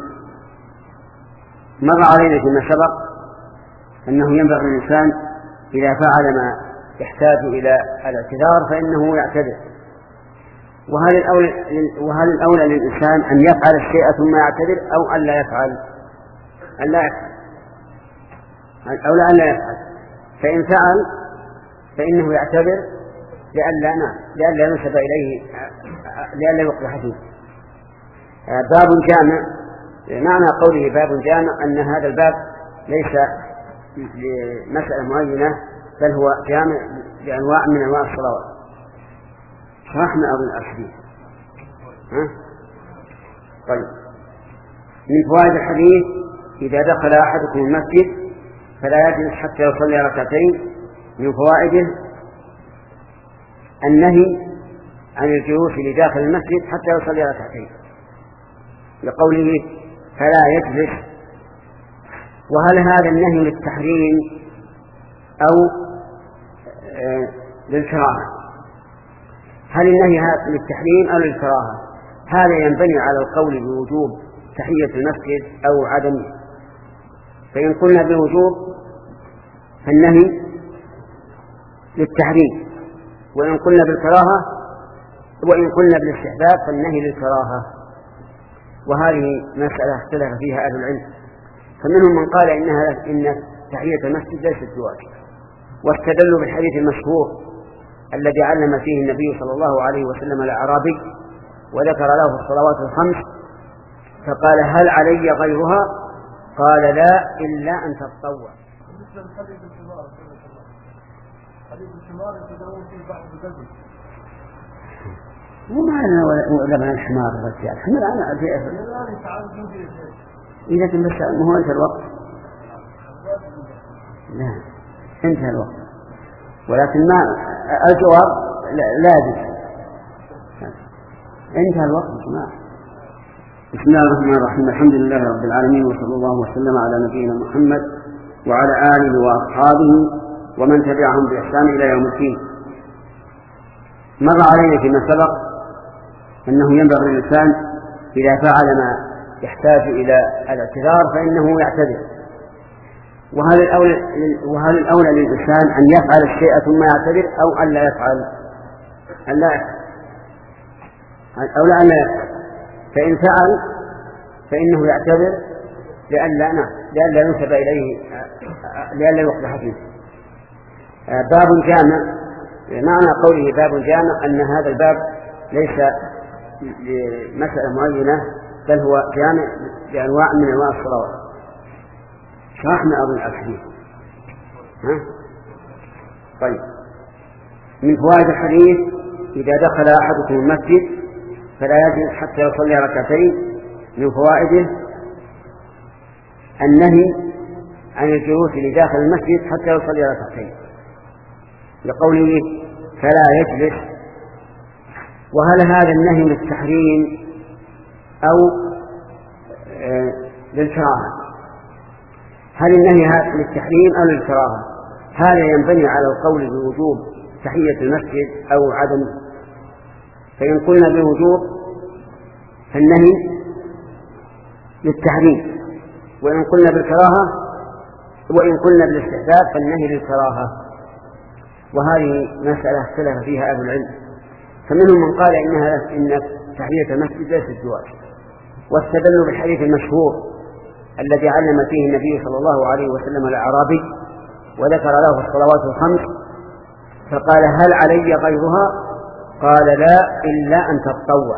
مر علينا فيما سبق أنه ينبغي للإنسان إذا فعل ما يحتاج إلى الاعتذار فإنه يعتذر. وهل الأولى, وهل الأولى للإنسان أن يفعل الشيء ثم يعتذر أو أن لا يفعل؟ أن لا يفعل. الأولى أن لا يفعل. فإن فعل فإنه يعتذر لئلا لئلا ينسب إليه لئلا يقبح فيه. باب جامع. معنى قوله باب جامع أن هذا الباب ليس لمسألة معينة بل هو جامع لأنواع من أنواع الصلوات. شرحنا أظن الحديث. ها؟ طيب من فوائد الحديث إذا دخل أحدكم المسجد فلا يجلس حتى يصلي ركعتين. من فوائده النهي عن الجلوس لداخل المسجد حتى يصلي ركعتين لقوله فلا يجلس. وهل هذا النهي للتحريم أو آه للكراهة؟ هل النهي للتحريم أو للكراهة؟ هذا ينبني على القول بوجوب تحية المسجد أو عدمه. فإن قلنا بالوجوب فالنهي للتحريم، وإن قلنا بالكراهة وإن قلنا بالاستحباب فالنهي للكراهة. وهذه مسألة اختلف فيها أهل العلم، فمنهم من قال إنها إن تحية المسجد ليست بواجب، واستدلوا بالحديث المشهور الذي علم فيه النبي صلى الله عليه وسلم الأعرابي وذكر له الصلوات الخمس فقال هل علي غيرها؟ قال لا إلا أن تتطوع. بالنسبة لحليب الحمار حليب الحمار يتداول فيه بعض البدل. وما أنا ولبن الحمار الرجال احنا أنا في أثر الآن يتعرضون فيه إذا كان بس هو انتهى الوقت. لا انتهى الوقت ولكن ما الجواب لا يجوز انتهى الوقت يا جماعة. بسم الله الرحمن الرحيم الحمد لله رب العالمين وصلى الله وسلم على نبينا محمد وعلى آله وأصحابه ومن تبعهم بإحسان إلى يوم الدين. مر علينا فيما سبق أنه ينبغي للإنسان إذا فعل ما يحتاج إلى الاعتذار فإنه يعتذر. وهل الأولى, وهل الأولى للإنسان أن يفعل الشيء ثم يعتذر أو أن لا يفعل؟ أن لا يفعل. الأولى أن لا يفعل. فإن فعل فإنه يعتذر لئلا لئلا ينسب إليه لئلا يقبح فيه. باب جامع. معنى قوله باب جامع أن هذا الباب ليس لمسألة معينة بل هو جامع لأنواع من أنواع الصلوات. شرحنا أظن الحديث. ها؟ طيب من فوائد الحديث إذا دخل أحدكم المسجد فلا يجلس حتى يصلي ركعتين. من فوائده النهي عن الجلوس لداخل المسجد حتى يصلي ركعتين لقوله فلا يجلس. وهل هذا النهي للتحريم أو آه للكراهة؟ هل النهي للتحريم أو للكراهة؟ هذا ينبني على القول بوجوب تحية المسجد أو عدمه. فإن قلنا بالوجوب فالنهي للتحريم، وإن قلنا بالكراهة وإن قلنا بالاستحباب فالنهي للكراهة. وهذه مسألة اختلف فيها أهل العلم، فمنهم من قال إنها إن تحية المسجد ليست بواجب، واستدلوا بالحديث المشهور الذي علم فيه النبي صلى الله عليه وسلم الأعرابي وذكر له الصلوات الخمس فقال هل علي غيرها؟ قال لا إلا أن تتطوع.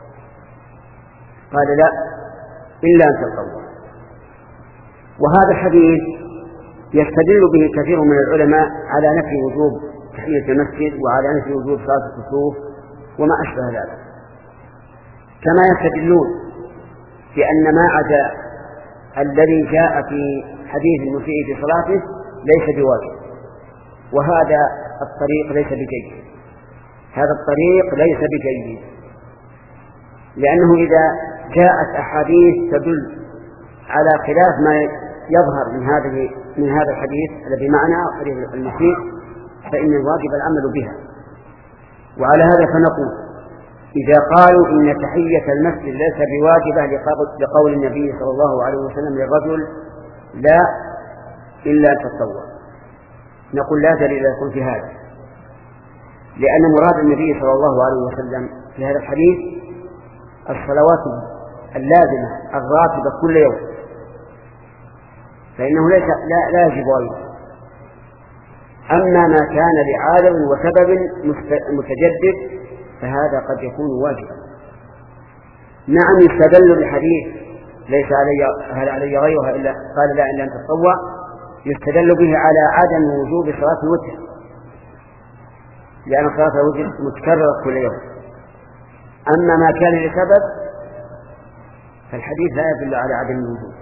قال لا إلا أن تتطوع. وهذا الحديث يستدل به كثير من العلماء على نفي وجوب تحية المسجد وعلى نفي وجوب صلاة الكسوف وما أشبه ذلك. كما يستدلون بأن ما عدا الذي جاء في حديث المسيء في صلاته ليس بواجب، وهذا الطريق ليس بجيد، هذا الطريق ليس بجيد، لأنه إذا جاءت أحاديث تدل على خلاف ما يظهر من هذه من هذا الحديث الذي معنا حديث المسيء، فإن الواجب العمل بها. وعلى هذا فنقول إذا قالوا إن تحية المسجد ليس بواجبة لقول النبي صلى الله عليه وسلم للرجل لا إلا تطوع، نقول لا دليل لكم في هذا، لأن مراد النبي صلى الله عليه وسلم في هذا الحديث الصلوات اللازمة الراتبة كل يوم، فإنه ليس لا, لا يجب واجب. أما ما كان لعالم وسبب متجدد فهذا قد يكون واجبا. نعم يستدل الحديث ليس علي هل علي غيرها إلا قال لا إلا أن تتطوع، يستدل به على عدم وجوب صلاة الوتر، لأن صلاة الوتر متكررة كل يوم. أما ما كان لسبب فالحديث لا يدل على عدم الوجوب.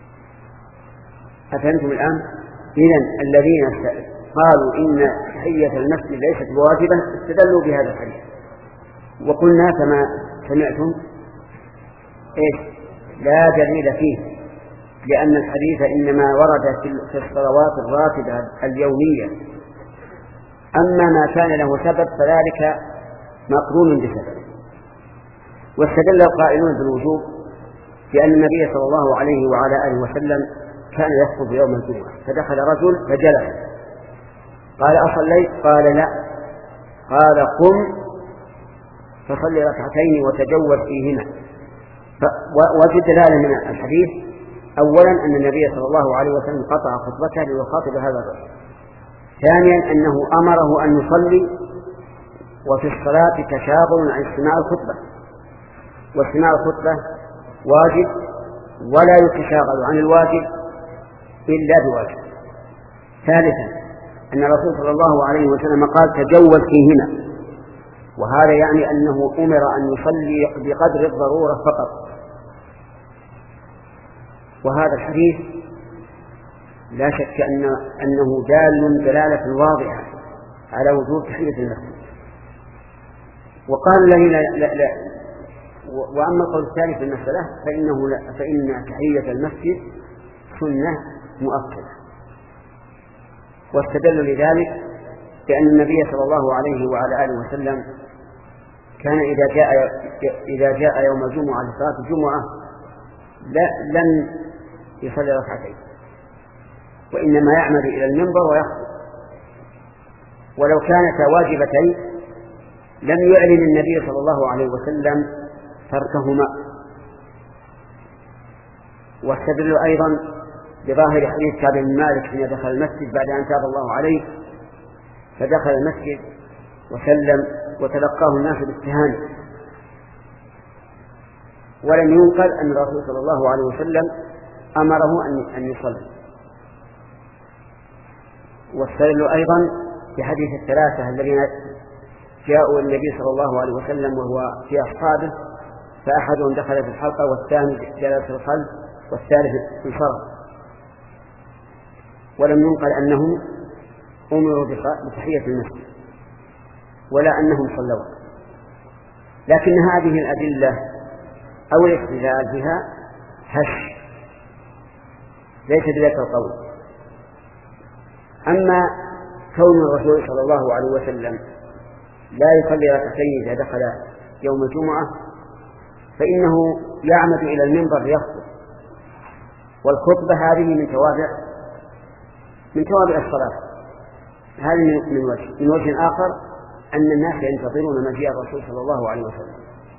أفهمتم الآن؟ إذن الذين قالوا إن تحية المسجد ليست بواجبة استدلوا بهذا الحديث، وقلنا كما سمعتم إيش لا دليل فيه، لأن الحديث إنما ورد في الصلوات الراتبة اليومية، أما ما كان له سبب فذلك مقرون بسبب. واستدل القائلون بالوجوب لأن النبي صلى الله عليه وعلى آله وسلم كان يخطب يوم الجمعة، فدخل رجل فجلس قال أصليت؟ قال لا. قال قم فصلي ركعتين وتجوز فيهما. وجد دلالة من الحديث أولا أن النبي صلى الله عليه وسلم قطع خطبته ليخاطب هذا الرجل، ثانيا أنه أمره أن يصلي وفي الصلاة تشاغل عن استماع الخطبة، واستماع الخطبة واجب ولا يتشاغل عن الواجب إلا بواجب. ثالثا أن الرسول صلى الله عليه وسلم قال تجوز فيهما، وهذا يعني أنه أمر أن يصلي بقدر الضرورة فقط. وهذا الحديث لا شك أن أنه دال دلالة واضحة على وجوب تحية المسجد. وقال الذين لا لا لا وأما القول الثاني في المسألة فإنه لا فإن تحية المسجد سنة مؤكدة، واستدلوا لذلك بأن النبي صلى الله عليه وعلى آله وسلم كان إذا جاء إذا جاء يوم الجمعة لصلاة الجمعة لا لن يصلي ركعتين، وإنما يعمد إلى المنبر ويخطب، ولو كانتا واجبتين لم يعلن النبي صلى الله عليه وسلم تركهما. واستدلوا أيضا بظاهر حديث كعب بن مالك حين دخل المسجد بعد أن تاب الله عليه، فدخل المسجد وسلم وتلقاه الناس باستهانة، ولم ينقل أن الرسول صلى الله عليه وسلم أمره أن يصلي. واستدلوا أيضا بحديث الثلاثة الذين جاءوا النبي صلى الله عليه وسلم وهو في أصحابه، فأحدهم دخل في الحلقة والثاني جلس في الخلف والثالث انصرف، ولم ينقل أنهم أمروا بتحية المسجد ولا أنهم صلوا. لكن هذه الأدلة أو الاستدلال بها هش ليس بذلك القول. أما كون الرسول صلى الله عليه وسلم لا يصلي ركعتين إذا دخل يوم الجمعة فإنه يعمد إلى المنبر ليخطب، والخطبة هذه من توابع من توابع الصلاة. هذه من وجه من وجه آخر أن الناس ينتظرون مجيء الرسول صلى الله عليه وسلم،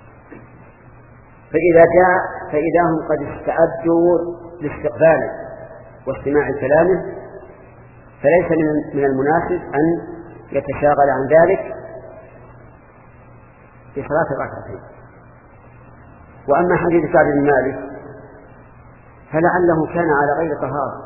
فإذا جاء فإذا هم قد استعدوا لاستقباله واستماع كلامه، فليس من المناسب أن يتشاغل عن ذلك في صلاة الركعتين. وأما حديث كعب بن مالك فلعله كان على غير طهارة،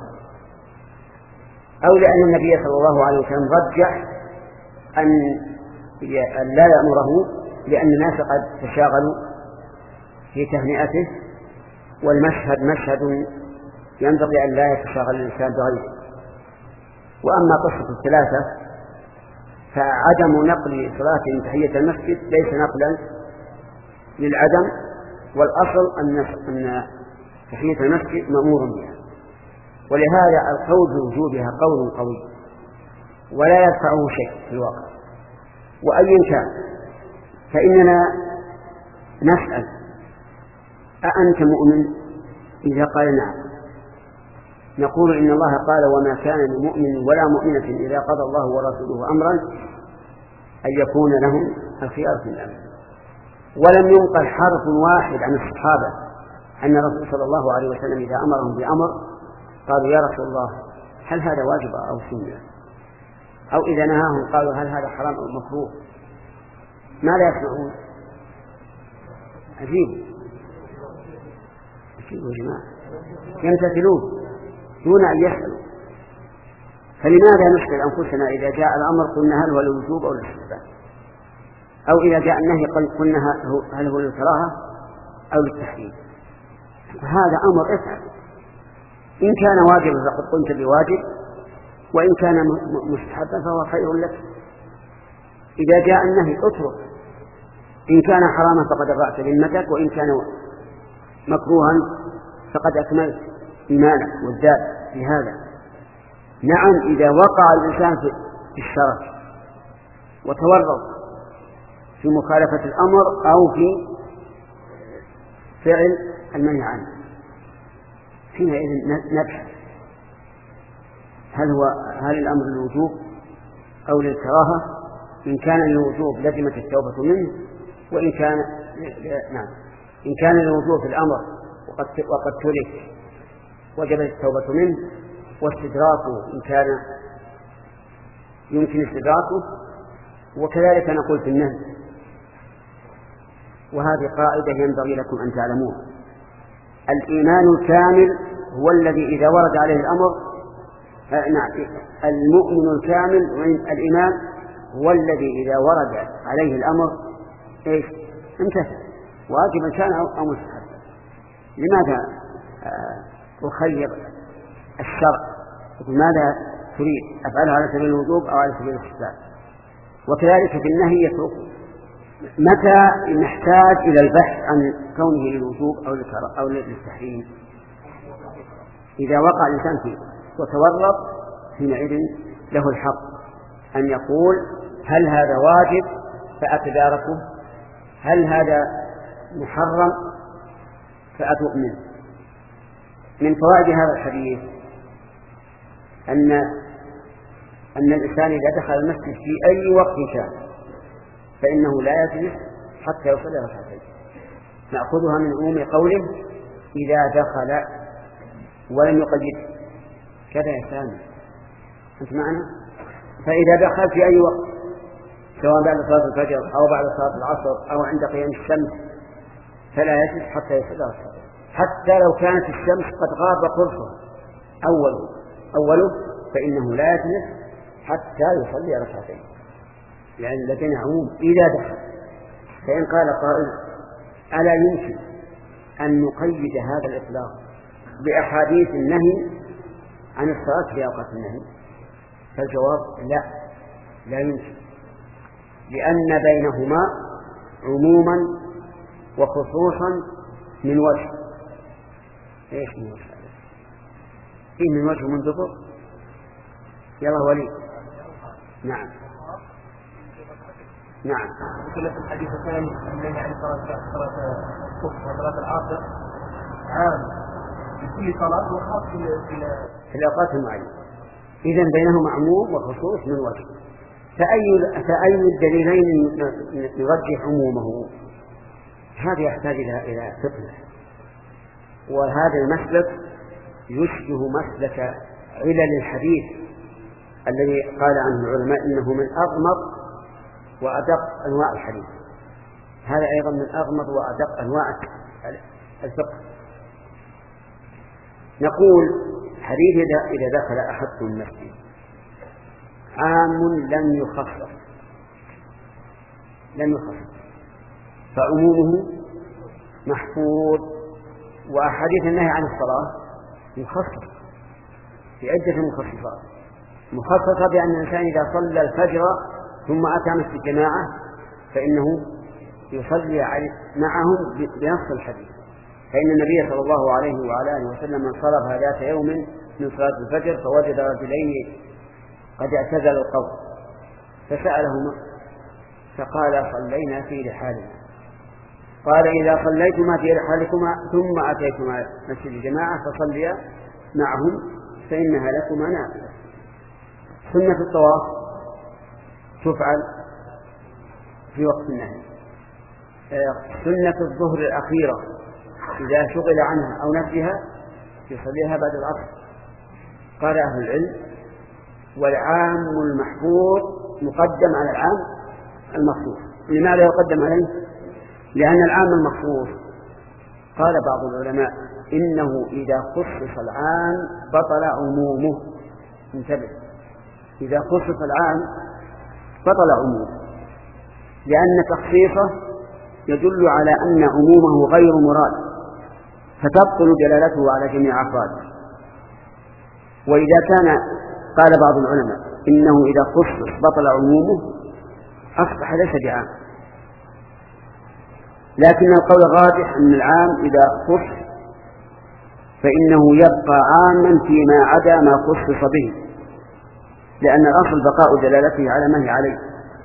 أو لأن النبي صلى الله عليه وسلم رجح أن لا يأمره لأن الناس قد تشاغلوا في تهنئته، والمشهد مشهد ينبغي أن لا يتشاغل الإنسان بغيره. وأما قصة الثلاثة فعدم نقل صلاتهم تحية المسجد ليس نقلا للعدم، والأصل أن تحية المسجد مأمور بها، ولهذا القول بوجوبها قول قوي ولا يدفعه شيء في الواقع. وأيا كان فإننا نسأل: أأنت مؤمن؟ إذا قال نعم نقول إن الله قال: وما كان لمؤمن ولا مؤمنة إذا قضى الله ورسوله أمرا أن يكون لهم الخيار في الأمر. ولم ينقل حرف واحد عن الصحابة أن الرسول صلى الله عليه وسلم إذا أمرهم بأمر قالوا: يا رسول الله هل هذا واجب أو سنة؟ أو إذا نهاهم قالوا: هل هذا حرام أو مكروه؟ ما لا يسمعون؟ عجيب عجيب يا جماعة، يمتثلون دون أن يسألوا. فلماذا نشغل أنفسنا إذا جاء الأمر قلنا هل هو للوجوب أو للاستحباب، أو إذا جاء النهي قلنا هل هو للكراهة أو للتحريم؟ هذا أمر افعل، إن كان واجبا فقد قمت بواجب، وإن كان مستحبا فهو خير لك. إذا جاء النهي اترك، إن كان حراما فقد أضعت ذمتك، وإن كان مكروها فقد أكملت إيمانك وازداد في هذا. نعم إذا وقع الإنسان في الشرك وتورط في مخالفة الأمر أو في فعل المنهي عنه حينئذ نبحث هل هو هل الأمر للوجوب أو للكراهة. إن كان للوجوب لزمت التوبة منه، وإن كان نعم إن كان للوجوب في الأمر وقد وقد ترك وجبت التوبة منه، واستدراكه إن كان يمكن استدراكه، وكذلك نقول في النهي. وهذه قاعدة ينبغي لكم أن تعلموها: الإيمان الكامل هو الذي إذا ورد عليه الأمر آه نعم المؤمن الكامل الإيمان هو الذي إذا ورد عليه الأمر إيش امتثل، واجبا كان أو مستحبا. لماذا آه أخير الشرع؟ ماذا تريد؟ أفعله على سبيل الوجوب أو على سبيل الاستحباب؟ وكذلك في النهي يتركه. متى نحتاج إلى البحث عن كونه للوجوب أو أو للتحريم؟ إذا وقع الإنسان فيه وتورط، حينئذ له الحق أن يقول: هل هذا واجب فأتداركه؟ هل هذا محرم فأتؤمن؟ من فوائد هذا الحديث أن أن الإنسان إذا دخل المسجد في أي وقت كان فإنه لا يجلس حتى يصلي ركعتين. نأخذها من عموم قوله: إذا دخل، ولم يقيد. كذا يا سامي أنت معنا؟ فإذا دخل في أي وقت سواء بعد صلاة الفجر أو بعد صلاة العصر أو عند قيام الشمس فلا يجلس حتى يصلي ركعتين، حتى لو كانت الشمس قد غاب قرصها أوله أوله فإنه لا يجلس حتى يصلي ركعتين، يعني لدينا عموم إذا دخل. فإن قال قائل: ألا يمكن أن نقيد هذا الإطلاق بأحاديث النهي عن الصلاة في أوقات النهي؟ فالجواب: لا لا يمكن، لأن بينهما عموما وخصوصا من وجه. إيش من وجه؟ إيه من وجه من دبر؟ يلا ولي. نعم نعم. مثل في الحديث الثاني الذي عن صلاة صلاة الصبح وصلاة العصر عام في كل صلاة وخاص في في الأوقات المعينة. إذن بينهما عموم وخصوص من وجه. فأي فأي الدليلين يرجح عمومه؟ هذا يحتاج إلى إلى فقه. وهذا المسلك يشبه مسلك علل الحديث الذي قال عنه العلماء إنه من أغمض وأدق أنواع الحديث. هذا أيضا من أغمض وأدق أنواع الفقه. نقول: حديث إذا دخل أحدكم المسجد عام لم يخصص لم يخصص فعمومه محفوظ. وأحاديث النهي عن الصلاة مخصصة في عدة مخصصات، مخصصة بأن الإنسان إذا صلى الفجر ثم أتى مسجد الجماعة فإنه يصلي معهم بنص الحديث، فإن النبي صلى الله عليه وعلى آله وسلم انصرف ذات يوم من صلاة الفجر فوجد رجلين قد اعتزلوا القوم فسألهما فقال صلينا في رحالنا. قال إذا صليتما في رحالكما ثم أتيتما مسجد الجماعة فصليا معهم فإنها لكما نافلة. سنة الطواف تفعل في وقت النهي. سنة الظهر الأخيرة إذا شغل عنها أو نسيها يصليها بعد العصر. قال أهل العلم والعام المحفوظ مقدم على العام المخصوص. لماذا يقدم عليه؟ لأن العام المخصوص قال بعض العلماء إنه إذا خصص العام بطل عمومه. انتبه، إذا خصص العام بطل عمومه، لأن تخصيصه يدل على أن عمومه غير مراد فتبطل دلالته على جميع أفراده. وإذا كان قال بعض العلماء إنه إذا خصص بطل عمومه أصبح ليس بعام، لكن القول الراجح أن العام إذا خص فإنه يبقى عاما فيما عدا ما خصص به، لأن الأصل بقاء دلالته على ما هي عليه،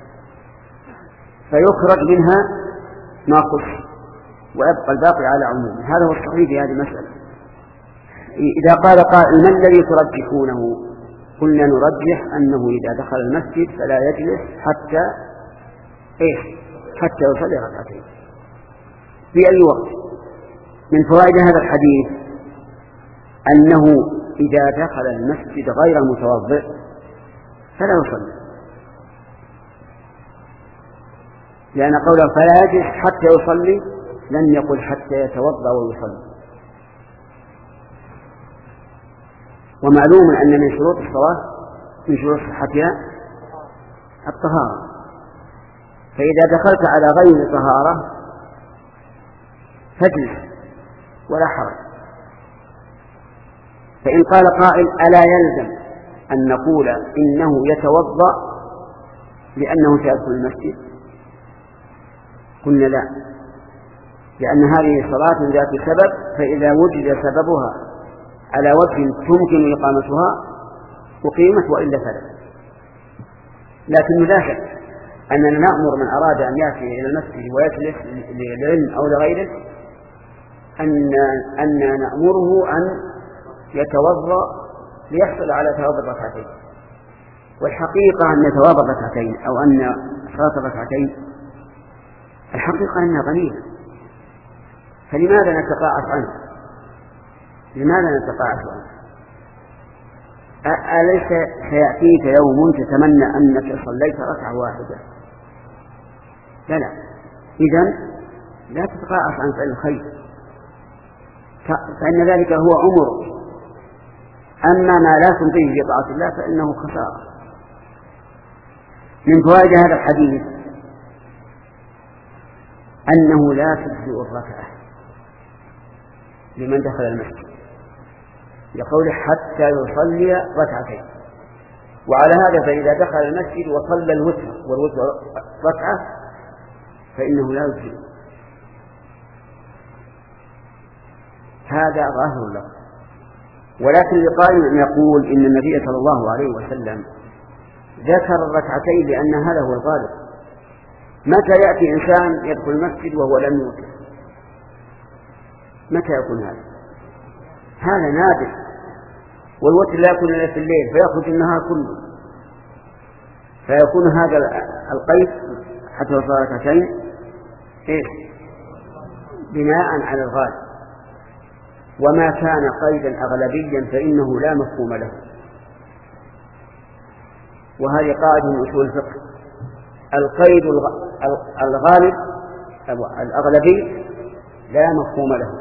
فيخرج منها ما خص ويبقى الباقي على عمومه. هذا هو الصحيح في هذه المسألة. إذا قال قائل ما الذي ترجحونه؟ قلنا نرجح أنه إذا دخل المسجد فلا يجلس حتى إيش؟ حتى يصلي ركعتين في أي وقت. من فوائد هذا الحديث أنه إذا دخل المسجد غير متوضئ فلا يصلي، لأن قوله فلا يجلس حتى يصلي لم يقل حتى يتوضأ ويصلي. ومعلوم أن من شروط الصلاة من شروط صحتها الطهارة، فإذا دخلت على غير طهارة فاجلس ولا حرج. فإن قال قائل ألا يلزم أن نقول إنه يتوضأ لأنه سيدخل المسجد؟ قلنا لا، لأن هذه صلاة ذات سبب، فإذا وجد سببها على وجه تمكن إقامتها أقيمت وإلا فلا. لكن لا شك أننا نأمر من أراد أن يأتي إلى المسجد ويجلس للعلم أو لغيره أن أن نأمره أن يتوضأ ليحصل على ثواب الركعتين. والحقيقة أن ثواب الركعتين أو أن صلاة الركعتين الحقيقة أنها غنيمة، فلماذا نتقاعس عنه؟ لماذا نتقاعس عنه؟ أليس سيأتيك يوم تتمنى أنك صليت ركعة واحدة؟ لا لا، إذن لا تتقاعس عن فعل الخير، فإن ذلك هو عمرك. أما ما لا تنتهي في طاعة الله فإنه خسارة. من فوائد هذا الحديث أنه لا تجزئ الركعة لمن دخل المسجد، لقوله حتى يصلي ركعتين. وعلى هذا فإذا دخل المسجد وصلى الوتر والوتر ركعة فإنه لا يجزئ. هذا ظاهر له. ولكن لقائل أن يقول إن النبي صلى الله عليه وسلم ذكر الركعتين لأن هذا هو الغالب. متى يأتي إنسان يدخل المسجد وهو لم يوتر؟ متى يكون هذا؟ هذا نادر، والوتر لا يكون إلا في الليل فيخرج النهار كله، فيكون هذا القيد حتى يصلي ركعتين إيه؟ بناء على الغالب. وما كان قيدا أغلبيا فإنه لا مفهوم له. وهذه قاعدة من أصول الفقه: القيد الغالب الأغلبي لا مفهوم له.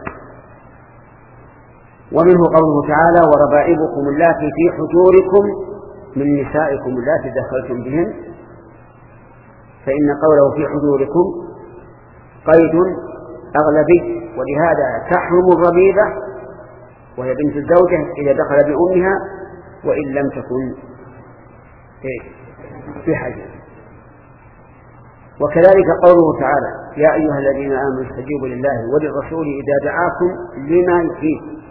ومنه قوله تعالى: وربائبكم اللاتي في حجوركم من نسائكم اللاتي دخلتم بهن، فإن قوله في حجوركم قيد أغلبي ولهذا تحرم الربيبة وهي بنت الزوجة إذا دخل بأمها وإن لم تكن في حاجة. وكذلك قوله تعالى يا أيها الذين آمنوا استجيبوا لله وللرسول إذا دعاكم لما يحييكم،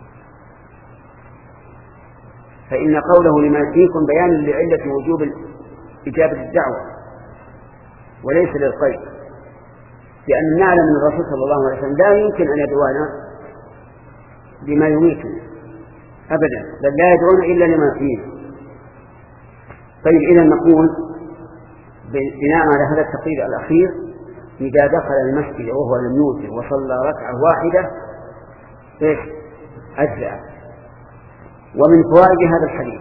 فإن قوله لما يحييكم بيان لعلة وجوب إجابة الدعوة وليس للقيد، لأن نعلم من الرسول صلى الله عليه وسلم لا يمكن أن يدعونا لما يميتنا أبدا، بل لا يدعون إلا لما يحيينا. طيب إذا نقول بناء على هذا التقرير الأخير إذا دخل المسجد وهو لم يوتر وصلى ركعة واحدة إيش أجزأ. ومن فوائد هذا الحديث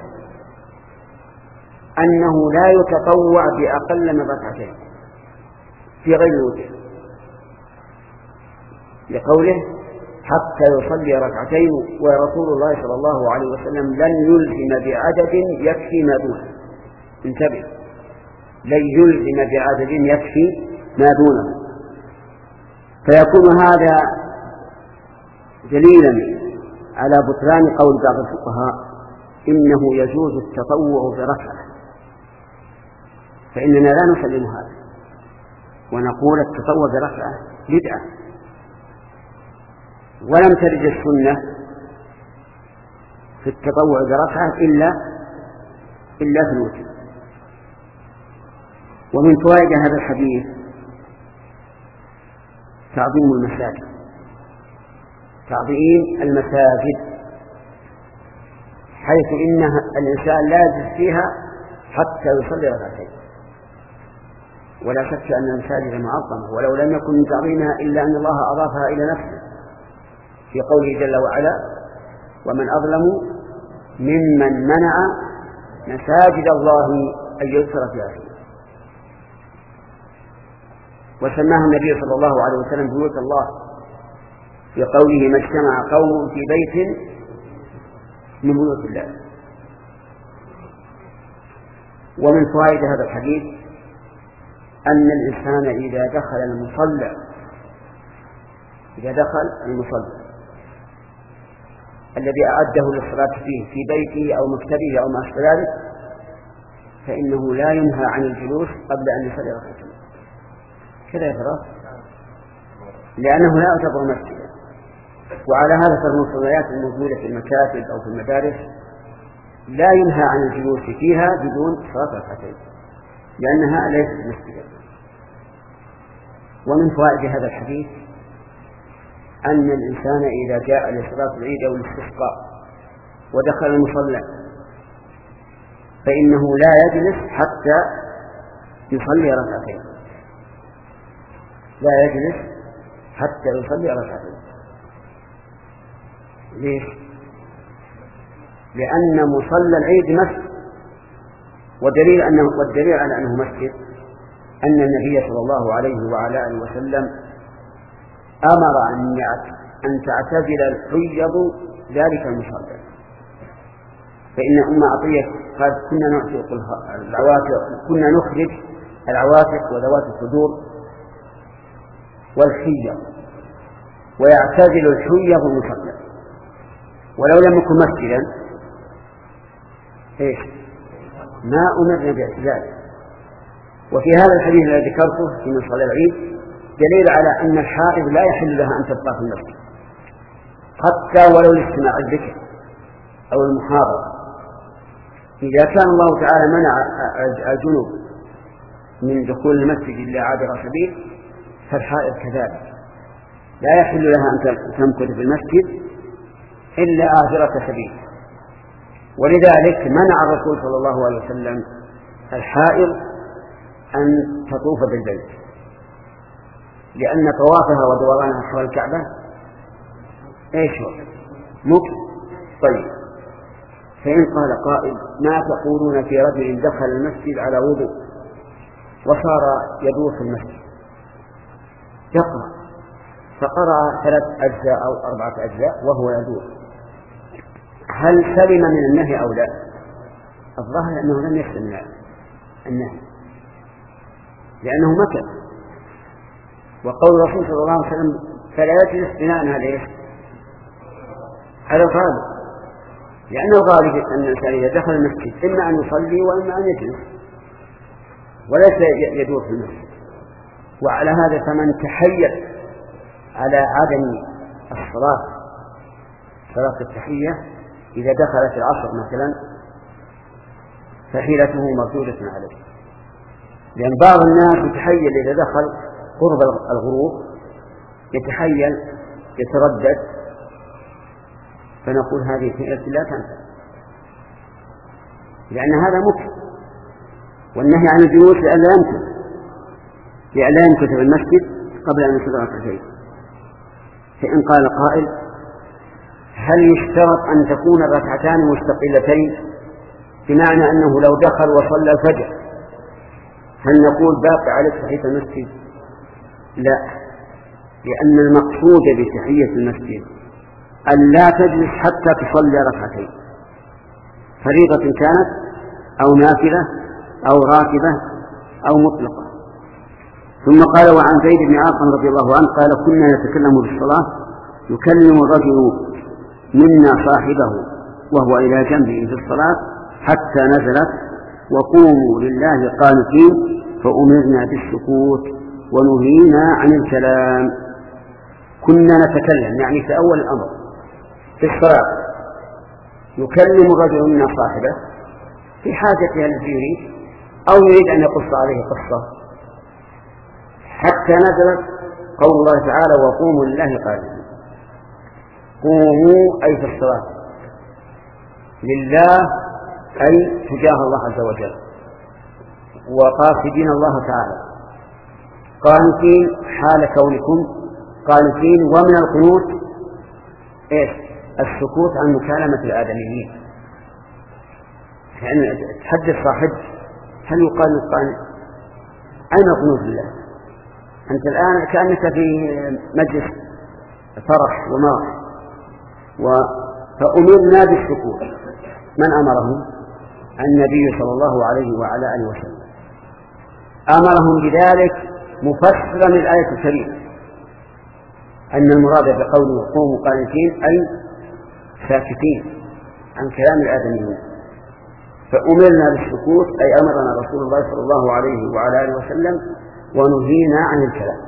أنه لا يتطوع بأقل من ركعتين في غير الوتر، لقوله حتى يصلي ركعتين، ورسول الله صلى الله عليه وسلم لن يلزم بعدد يكفي ما دونه. انتبه، لن يلزم بعدد يكفي ما دونه، فيكون هذا دليلا على بطلان قول بعض الفقهاء إنه يجوز التطوع بركعة، فإننا لا نسلم هذا ونقول التطوع بركعة بدعة، ولم ترد السنة في التطوع بركعة إلا إلا في الوتر. ومن فوائد هذا الحديث تعظيم المساجد، تعظيم المساجد حيث إن الإنسان لا يجلس فيها حتى يصلي ركعتين، ولا شك أن المساجد معظمة، ولو لم يكن من تعظيمها إلا أن الله أضافها إلى نفسه في قوله جل وعلا ومن أظلم ممن منع مساجد الله أن يذكر فيها اسمه. وسماها النبي صلى الله عليه وسلم بيوت الله في قوله ما اجتمع قوم في بيت من بيوت الله. ومن فوائد هذا الحديث أن الإنسان إذا دخل المصلى إذا دخل المصلى الذي أعده للصلاة فيه في بيته أو مكتبه أو ما أشبه ذلك فإنه لا ينهى عن الجلوس قبل أن يصلي ركعتين كذا يفرق، لأنه لا يعتبر مسجدا. وعلى هذا فالمصليات الموجودة في المكاتب أو في المدارس لا ينهى عن الجلوس فيها بدون صلاة ركعتين لأنها ليست مسجدا. ومن فوائد هذا الحديث أن الإنسان إذا جاء لصلاة العيد أو الاستسقاء ودخل المصلى فإنه لا يجلس حتى يصلي ركعتين، لا يجلس حتى يصلي ركعتين. ليش؟ لأن مصلى العيد مسجد، والدليل أنه والدليل على أنه مسجد أن النبي صلى الله عليه وعلى آله وسلم أمر أن أن تعتزل الحيض ذلك المصلى. فإن أم عطية قال كنا نعتق العواتق كنا نخرج العواتق وذوات الصدور والحيض ويعتزل الحيض المصلى، ولو لم يكن مسجدا ايش ما أمرنا باعتزاله. وفي هذا الحديث الذي ذكرته في مصلى العيد دليل على أن الحائض لا يحل لها أن تبقى في المسجد حتى ولو لاستماع الذكر أو المحاضرة. إذا كان الله تعالى منع الجنوب من دخول المسجد إلا عابر سبيل فالحائض كذلك لا يحل لها أن تمكث في المسجد إلا عابرة سبيل. ولذلك منع الرسول صلى الله عليه وسلم الحائض أن تطوف بالبيت، لأن طوافها ودورانها حول الكعبة ايش هو مكر. طيب فإن قال قائل ما تقولون في رجل دخل المسجد على وضوء وصار يدور في المسجد يقرأ فقرأ ثلاث أجزاء أو أربعة أجزاء وهو يدور، هل سلم من النهي أو لا؟ الظاهر أنه لم يسلم من النهي لأنه مكر. وقول الرسول صلى الله عليه وسلم فلا يجلس بناء على إيش؟ على الغالب، لأن الغالب أن الإنسان إذا دخل المسجد إما أن يصلي وإما أن يجلس وليس يدور في المسجد. وعلى هذا فمن تحيل على عدم الصلاة صلاة التحية إذا دخل في العصر مثلا فحيلته مردودة عليه، لأن بعض الناس يتحيل إذا دخل قرب الغروب يتحيل يتردد، فنقول هذه حيلة لا تنفع، لأن هذا مكر، والنهي عن الجلوس لأن لا يمكن لأن لا يمكن في المسجد قبل أن يصلي ركعتين. فإن قال قائل هل يشترط أن تكون الركعتان مستقلتين بمعنى أنه لو دخل وصلى الفجر هل نقول باقي عليك تحية المسجد؟ لا، لأن المقصود بتحية المسجد أن لا تجلس حتى تصلي ركعتين فريضة كانت أو نافلة أو راتبة أو مطلقة. ثم قال وعن زيد بن عاصم رضي الله عنه قال كنا نتكلم بالصلاة يكلم الرجل منا صاحبه وهو إلى جنبه في الصلاة حتى نزلت وقوموا لله قانتين فأمرنا بالسكوت ونهينا عن الكلام. كنا نتكلم يعني في أول الأمر في الصلاة يكلم الرجل منا صاحبه في حاجته التي يريد أو يريد أن يقص عليه قصة حتى نزلت قول الله تعالى وقوموا لله قانتين. قوموا أي في الصلاة لله أي تجاه الله عز وجل وقاصدين الله تعالى قانتين حال كونكم قانتين. ومن القنوت إيش؟ السكوت عن مكالمة الآدميين. يعني تحدث صاحب هل يقال القانت؟ أين القنوت لله؟ أنت الآن كأنك في مجلس فرح ومرح فأمرنا بالسكوت. من أمرهم؟ النبي صلى الله عليه وعلى آله وسلم أمرهم بذلك مفسرا للآية الكريمة أن المراد بقوله قوموا قانتين أي ساكتين عن كلام الآدميين. فأمرنا بالسكوت أي أمرنا رسول الله صلى الله عليه وعلى آله وسلم ونهينا عن الكلام.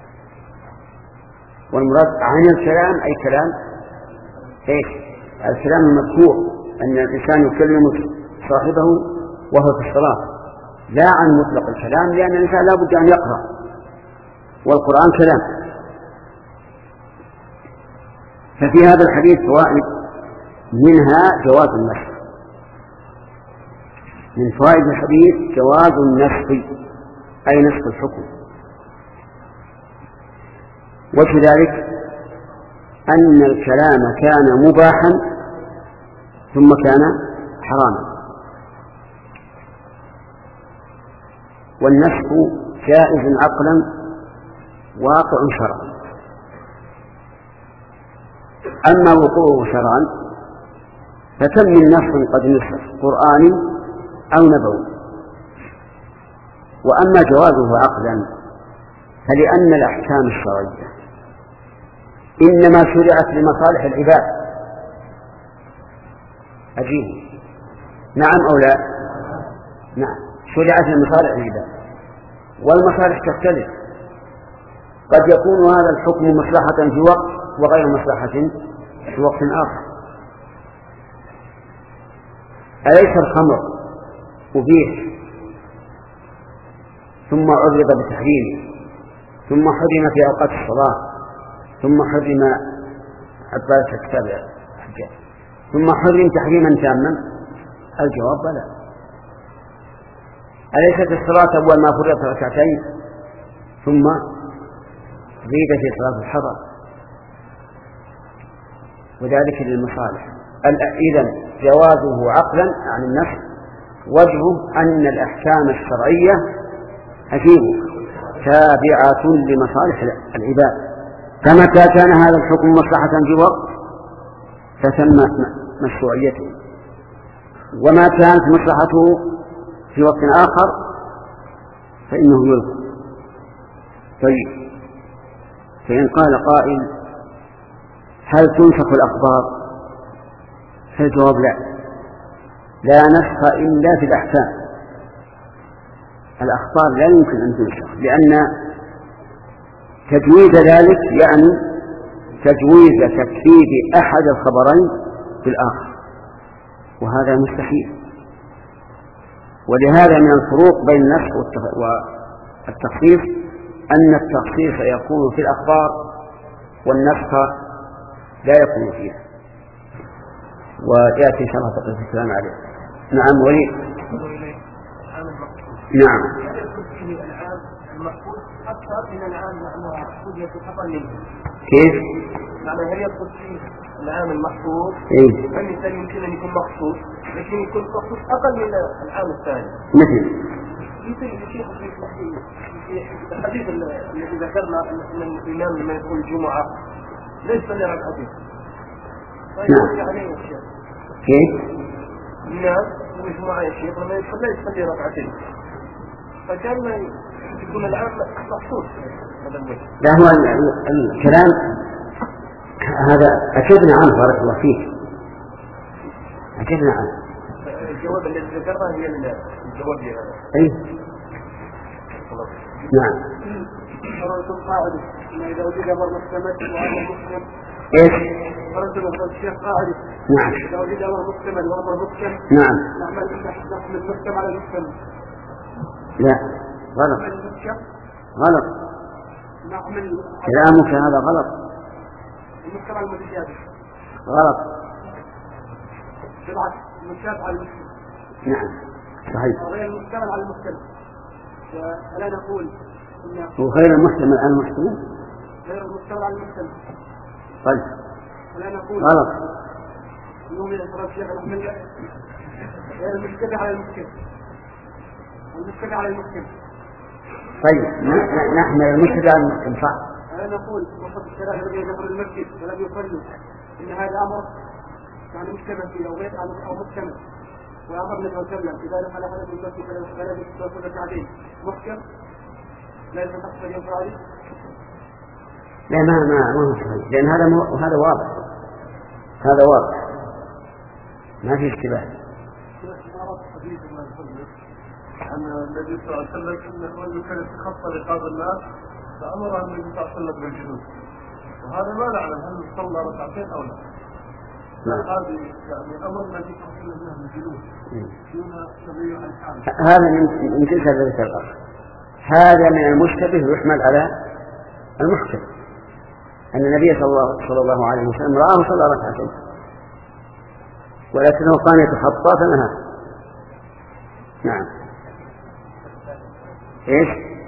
والمراد عن الكلام أي كلام إيش؟ الكلام المذكور أن الإنسان يكلم صاحبه وهو في الصلاة لا عن مطلق الكلام، لأن الإنسان لا بد أن يقرأ والقرآن كلام. ففي هذا الحديث فوائد منها جواز النسخ. من فوائد الحديث جواز النسخ أي نسخ الحكم. وكذلك أن الكلام كان مباحا ثم كان حراما، والنسخ جائز عقلا واقع شرعا. أما وقوعه شرعا فكم من نص قد نسخ قرآني أو نبوي. وأما جوازه عقلا فلأن الأحكام الشرعية إنما شرعت لمصالح العباد. أجيب نعم أو لا؟ نعم، شرعت لمصالح العباد والمصالح تختلف. قد يكون هذا الحكم مصلحة في وقت وغير مصلحة في وقت آخر. أليس الخمر أبيح ثم عرض بتحريمه ثم حرم في أوقات الصلاة ثم حرم حتى تتبع الحجاج ثم حرم تحريما تاما؟ الجواب بلى. أليست الصلاة أول ما فرضت ركعتين ثم زيد في صلاة الحضر؟ وذلك للمصالح. إذن جوازه عقلا عن النفس وجهه أن الأحكام الشرعية أجيب تابعة لمصالح العباد، فمتى كان هذا الحكم مصلحة في وقت فتم مشروعيته، وما كانت مصلحته في وقت آخر فإنه يلغى. طيب، فإن قال قائل هل تنسخ الأخبار؟ فالجواب لا، لا نسخ إلا في الأحكام. الأخبار لا يمكن أن تنسخ، لأن تجويز ذلك يعني تجويز تكذيب أحد الخبرين بالآخر، وهذا مستحيل. ولهذا من الفروق بين النسخ والتخصيص أن التخصيص يكون في الأخبار والنسخ لا يكون فيها، ويأتي إن شاء الله تقريبا السلام عليه. نعم وليد. نعم. كيف؟ يعني هل يدخل فيه العام المحفوظ؟ إيه؟ فالمثال يمكن أن يكون مخصوص، لكن يكون مخصوص أقل من العام الثاني. مثل؟ مثل الشيخ في الحديث الذي ذكرنا أن الإمام لما يدخل الجمعة ليس يرى الحديث. نعم. يعني الشيخ. كيف؟ الناس والجمعة يا شيخ لما يدخل لا يصلي ركعتين. فكان يكون العام مخصوص. لا، هو الكلام هذا أكدنا عنه بارك الله فيك، أكدنا عنه. الجواب الذي ذكرنا هي الجواب هذا. أي نعم. قرأت القاعدة إن إذا وجد أمر محتمل وأمر محكم. إيش؟ قرأت الشيخ قاعدة. نعم. إذا وجد أمر محتمل وأمر محكم. نعم. نعمل نحمل المحكم على المحكم. لا، غلط. غلط. نعمل كلامك هذا غلط. المحكم على المتشابه. غلط. بالعكس المتشابه على المحكم. نعم صحيح. غير المحتمل على المحكم. ولا نقول وغير المحتمل على المحتمل. غير المحتمل على المحكم. طيب. ولا نقول غلط. يوم يصرف الشيخ نحمل غير المشكلة على المحكم. المشكلة على المحكم. طيب نحمل المشكلة على المحكم صح. ولا نقول وصف الشرائع الذي يدخل المسجد ولم يصلوا إن هذا أمر يعني مشتبه فيه أو غير أو محكم. وأمر النبي صلى الله عليه وسلم إذا دخل أحد في المسجد فلا يصلي ركعتين محكم لا يتحقق ينفع عليه. لا ما ما ما هو صحيح، لأن هذا مو هذا واضح، هذا واضح ما في اشتباه. أن النبي صلى الله عليه وسلم أن الرجل كان يتخطى رقاب الناس فأمر النبي صلى الله عليه وسلم بالجلوس، وهذا ما نعلم هل صلى ركعتين أو لا. هذه يعني أمر النبي صلى الله عليه وسلم بالجلوس دون تبين الحال. هذا من تلك الذي الأخ، هذا من المشتبه يحمل على المحكم، أن النبي صلى الله, صلى الله عليه وسلم رآه صلى ركعتين ولكنه كان يتخطى فنهى. نعم. ايش؟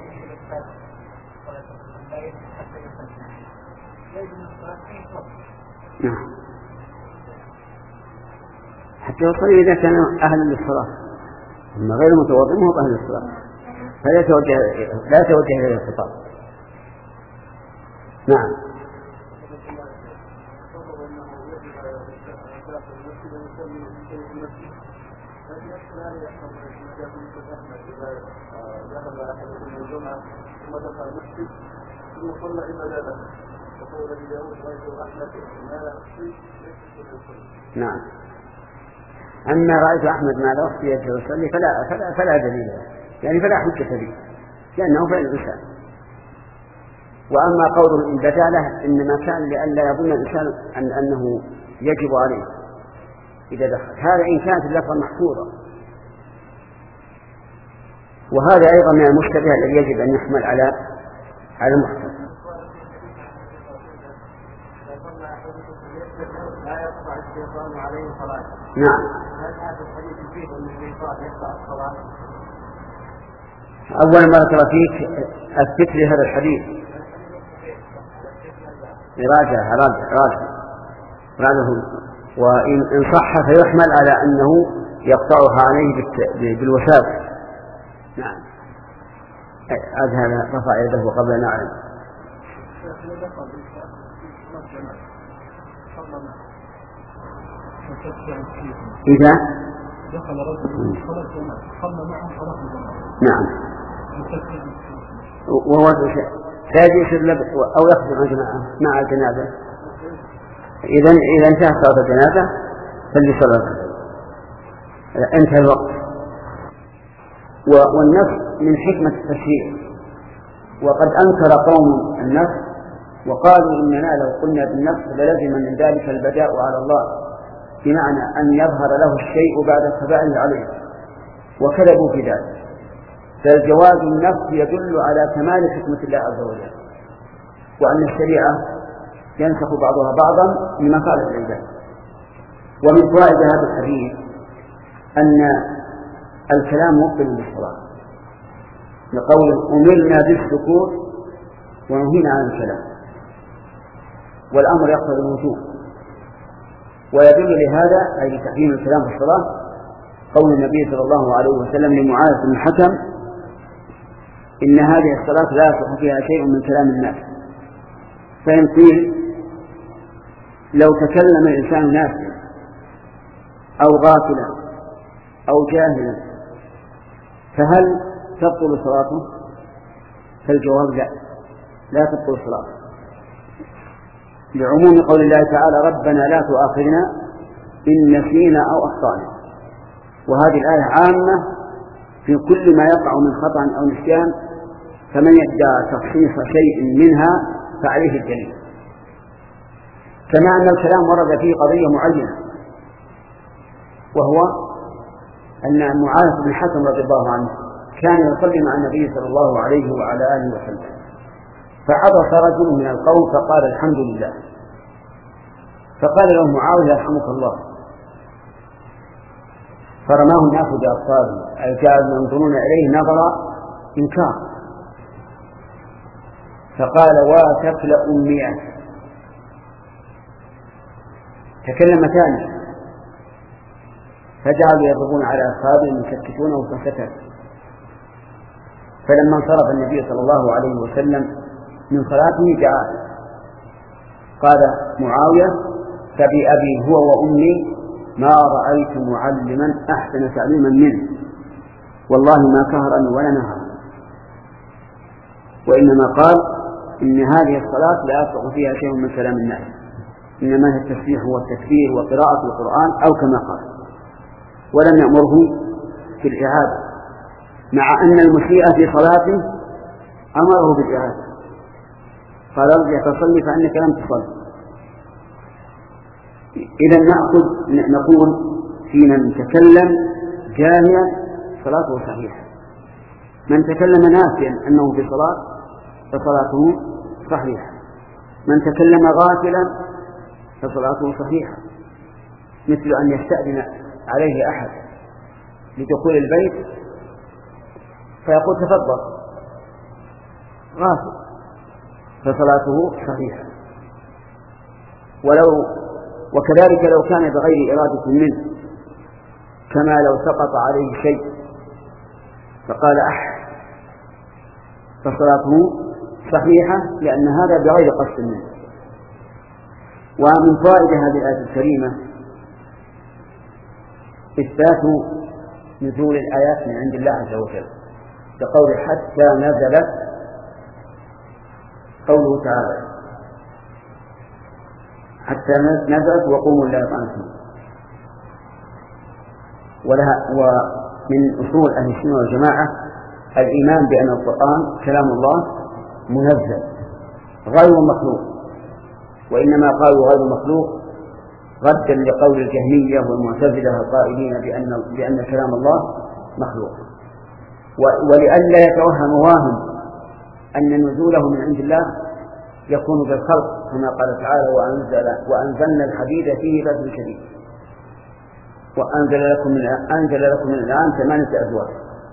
نعم. حتى يصلي إذا كان أهلا للصلاة، أما غير متوضئ ما هو أهل للصلاة، فلا يتوجه لا يتوجه إلى الخطاب. نعم. نعم. أما رأيت أحمد ما لا وقت يجب يصلي فلا, فلا, فلا دليل يعني فلا حجة به لأنه فعل الإنسان. وأما قوله إن بدا له إنما كان لئلا يظن الإنسان أن أنه يجب عليه إذا دخل، هذا إن كانت اللفظة محفوظة. وهذا أيضا من المشتبه الذي يجب أن يحمل على على المحكم. نعم. أول ما ذكر فيك أثبت لي هذا الحديث، راجع راجع راجع راجع وإن صح فيحمل على أنه يقطعها عليه بالوساوس. نعم. هذا رفع يده قبل أن أعلم. إذا دخل رجل صلى معه صلاة الجماعة. نعم. وهو لا يجوز أو يخرج عن جماعة مع الجنازة. إذا إذا انتهت صلاة الجنازة فليصلى انتهى الوقت. والنفس من حكمة التشريع، وقد أنكر قوم النفس وقالوا إننا لو قلنا بالنفس للزم من ذلك البداء على الله، بمعنى أن يظهر له الشيء بعد التباين عليه، وكذبوا في ذلك. فالجواز النفس يدل على كمال حكمة الله عز وجل، وأن الشريعة ينسخ بعضها بعضا لما قالت العباد. ومن فوائد هذا الحديث أن الكلام مبطل للصلاة، لقول أمرنا بالسكوت ونهينا عن الكلام، والأمر يقتضي الوجوب. ويدل لهذا أي لتحريم الكلام في الصلاة قول النبي صلى الله عليه وسلم لمعاذ بن الحكم: إن هذه الصلاة لا يصح فيها شيء من كلام الناس. فإن قيل لو تكلم الإنسان ناسيا أو غافلا أو جاهلا فهل تبطل صلاته؟ فالجواب لا، لا تبطل صلاته، لعموم قول الله تعالى: ربنا لا تؤاخذنا إن نسينا أو أخطأنا. وهذه الآية عامة في كل ما يقع من خطأ أو نسيان، فمن يدعى تخصيص شيء منها فعليه الدليل. كما أن الكلام ورد فيه قضية معينة، وهو أن معاذ بن الحكم رضي الله عنه كان يصلي مع النبي صلى الله عليه وعلى آله وسلم، فعطس رجل من القوم فقال: الحمد لله. فقال له معاوية: يرحمك الله. فرماه الناس بأبصارهم، أي كانوا ينظرون إليه نظر إنكار. فقال: واتكل أمية. تكلم ثانيا، فجعلوا يضربون على أصحابهم يسكتونه فسكت. فلما انصرف النبي صلى الله عليه وسلم من صلاته دعا، قال معاوية: فبأبي هو وأمي ما رأيت معلما أحسن تعليما منه، والله ما كهرني ولا نهر. وإنما قال: إن هذه الصلاة لا يصح فيها شيء من كلام الناس، إنما هي التسبيح والتكبير وقراءة القرآن أو كما قال. ولم يأمره في الإعادة، مع أن المسيء في صلاته أمره بالإعادة، قال: ارجع فصلي فإنك لم تصل. إذا نأخذ نقول في من تكلم جاهلا صلاته صحيحة، من تكلم ناسيا أنه في صلاة فصلاته صحيحة، من تكلم غافلا فصلاته صحيحة، مثل أن يستأذن عليه أحد لدخول البيت فيقول: تفضل، غافل، فصلاته صحيحة. ولو وكذلك لو كان بغير إرادة منه، كما لو سقط عليه شيء فقال أح، فصلاته صحيحة، لأن هذا بغير قصد منه. ومن فوائد هذه الآية الكريمة إثبات نزول الآيات من عند الله عز وجل، كقول: حتى نزلت، قوله تعالى: حتى نزلت وقوموا لله قانتين. ولها ومن أصول أهل السنة والجماعة الإيمان بأن القرآن كلام الله منزل غير مخلوق، وإنما قالوا غير مخلوق ردا لقول الجهمية والمعتزلة القائلين بأن بأن كلام الله مخلوق، ولئلا يتوهم واهم أن نزوله من عند الله يكون بالخلق، كما قال تعالى: وأنزل وأنزلنا الحديد فيه بأس شديد، وأنزل لكم من أنزل لكم من الآن ثمانية أزواج.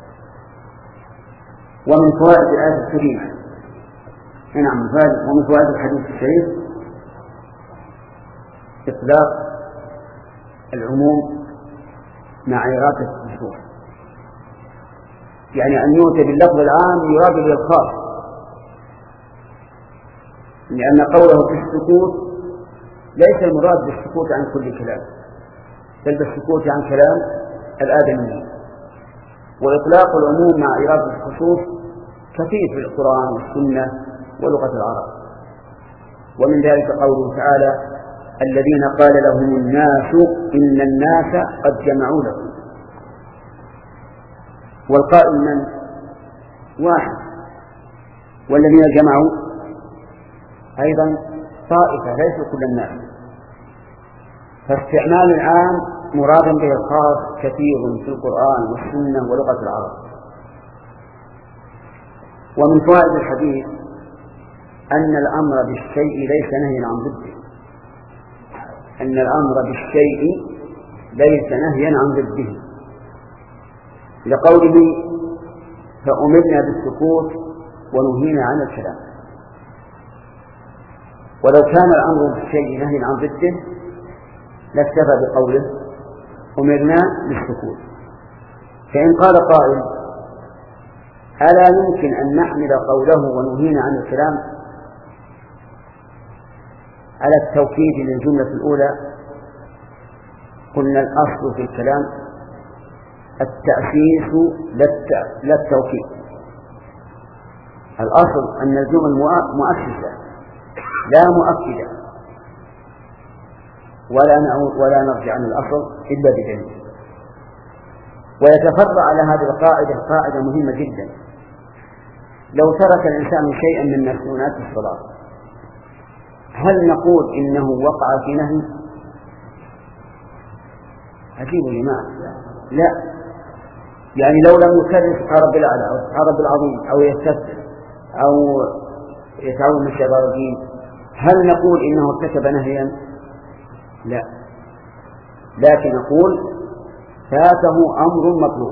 ومن فوائد الآية الكريمة نعم ومن فوائد الحديث الشريف إطلاق العموم مع إرادة الخصوص، يعني أن يؤتى باللفظ العام يراد به الخاص، لأن قوله في السكوت ليس المراد بالسكوت عن كل كلام، بل بالسكوت عن كلام الآدميين. وإطلاق العموم مع إرادة الخصوص كثير في القرآن والسنة ولغة العرب. ومن ذلك قوله تعالى: الذين قال لهم الناس إن الناس قد جمعوا لهم. والقائل من؟ واحد. والذين جمعوا أيضا طائفة، ليس كل الناس. فاستعمال العام مرادا به الخاص كثير في القرآن والسنة ولغة العرب. ومن فوائد الحديث أن الأمر بالشيء ليس نهيا عن ضده، أن الأمر بالشيء ليس نهيا عن ضده، لقوله: فأمرنا بالسكوت ونهينا عن الكلام. ولو كان الأمر بالشيء نهيا عن ضده لاكتفى بقوله: أمرنا بالسكوت. فإن قال قائل: ألا يمكن أن نحمل قوله ونهينا عن الكلام على التوكيد للجملة الأولى؟ قلنا: الأصل في الكلام التأسيس لا التوكيد. الأصل أن الجمل مؤسسة لا مؤكدة، ولا نعود ولا نرجع عن الأصل إلا بدليل. ويتفرع على هذه القاعدة قاعدة مهمة جدا: لو ترك الإنسان شيئا من مسنونات الصلاة هل نقول إنه وقع في نهي؟ عجيب يا جماعة، لا. يعني لو لم يكرر سبحان ربي الأعلى أو سبحان ربي العظيم أو يستفتح أو يتعوذ من الشيطان الرجيم هل نقول إنه ارتكب نهيا؟ لا، لكن نقول فاته أمر مطلوب،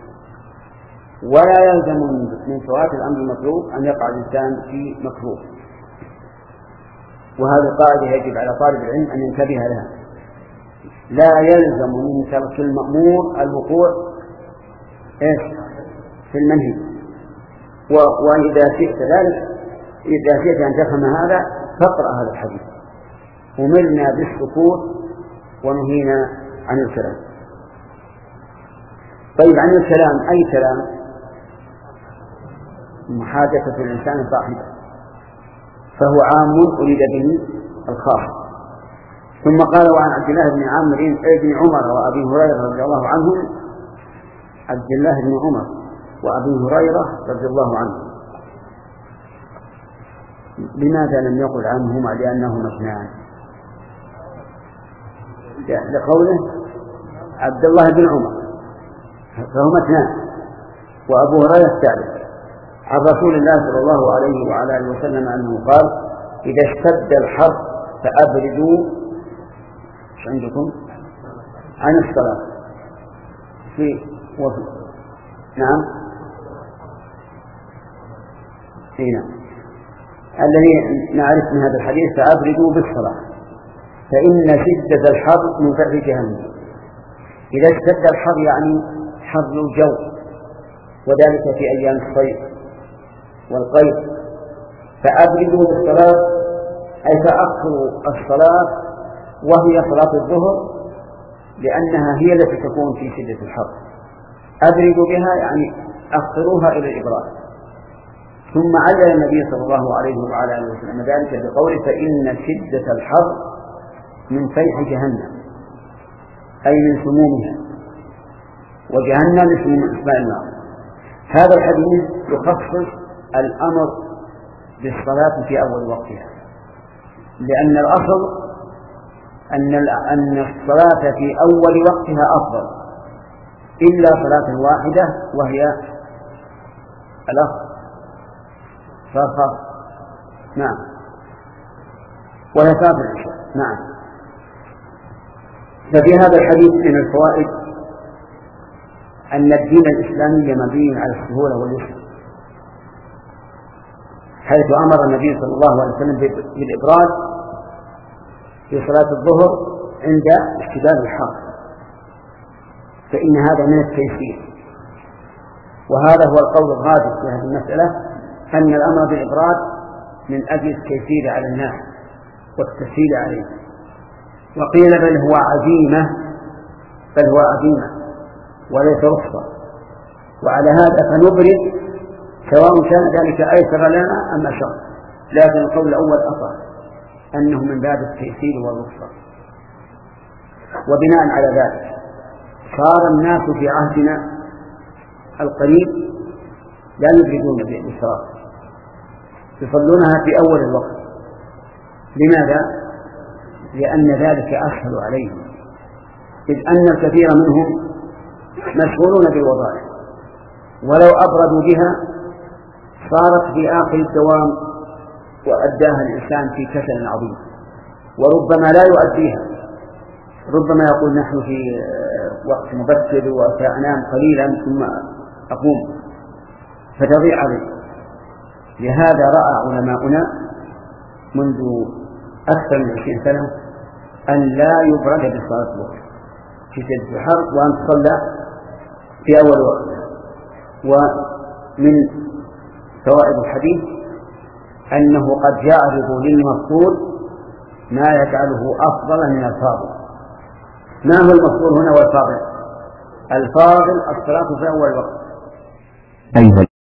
ولا يلزم من فوات الأمر المطلوب أن يقع الإنسان في مكروه. وهذه القاعدة يجب على طالب العلم أن ينتبه لها. لا يلزم من ترك المأمور الوقوع إيش في المنهي. وإذا شئت ذلك إذا شئت أن تفهم هذا فاقرأ هذا الحديث: أمرنا بالسكوت ونهينا عن الكلام. طيب، عن الكلام أي كلام؟ محادثة الإنسان صاحبه، فهو عام أريد به الخاص. ثم قال: وعن عبد الله بن عمرو بن عمر وأبي هريرة رضي الله عنهم. عبد الله بن عمر وأبي هريرة رضي الله عنهم، لماذا لم يقل عنهما؟ لأنهما اثنان، لقوله عبد الله بن عمر فهما اثنان، وأبو هريرة الثالث. عن رسول الله صلى الله عليه وعلى آله وسلم أنه قال: إذا اشتد الحر فأبردوا ايش عندكم عن الصلاة في وفي نعم هنا الذي نعرف من هذا الحديث: فأبردوا بالصلاة فإن شدة الحر من فعل جهنم. إذا اشتد الحر يعني حر الجو، وذلك في أيام الصيف والقيد. فأبردوا بالصلاة أي فأخروا الصلاة، وهي صلاة الظهر، لأنها هي التي تكون في شدة الحر. أبردوا بها يعني أخروها إلى الإبراد. ثم علل النبي صلى الله عليه وعلى آله وسلم ذلك بقوله: فإن شدة الحر من فيح جهنم، أي من سمومها، وجهنم اسم أسماء النار. هذا الحديث يخصص الأمر بالصلاة في أول وقتها، لأن الأصل أن أن الصلاة في أول وقتها أفضل، إلا صلاة واحدة وهي الأخر فرخة نعم وهي صلاة العشاء. نعم. ففي هذا الحديث من الفوائد أن الدين الإسلامي مبني على السهولة واليسر، حيث أمر النبي صلى الله عليه وسلم بالإبراد في صلاة الظهر عند اشتداد الحر، فإن هذا من التيسير. وهذا هو القول الغالب في هذه المسألة، أن الأمر بالإبراد من أجل التيسير على الناس والتسهيل عليه. وقيل بل هو عزيمة بل هو عزيمة وليس رخصة. وعلى هذا فنبرد سواء كان ذلك أيسر لنا أم أشق. لكن القول الأول أصح أنه من باب التيسير والرخصة. وبناء على ذلك صار الناس في عهدنا القريب لا يبردون بالصلاة، يصلونها في أول الوقت. لماذا؟ لأن ذلك أسهل عليهم، إذ أن الكثير منهم مشغولون بالوظائف، ولو أبردوا بها صارت في آخر الدوام وأداها الإنسان في كسل عظيم، وربما لا يؤديها، ربما يقول نحن في وقت مبكر وسأنام قليلا ثم أقوم فتضيع عليه. لهذا رأى علماؤنا منذ أكثر من عشرين سنة أن لا يبرد بصلاة الظهر في شدة الحر، وأن تصلى في أول وقت. ومن فوائد الحديث أنه قد يعرض للمفضول ما يجعله أفضل من الفاضل. ما هو المفضول هنا والفاضل؟ الفاضل الصلاة في أول وقت. أيضا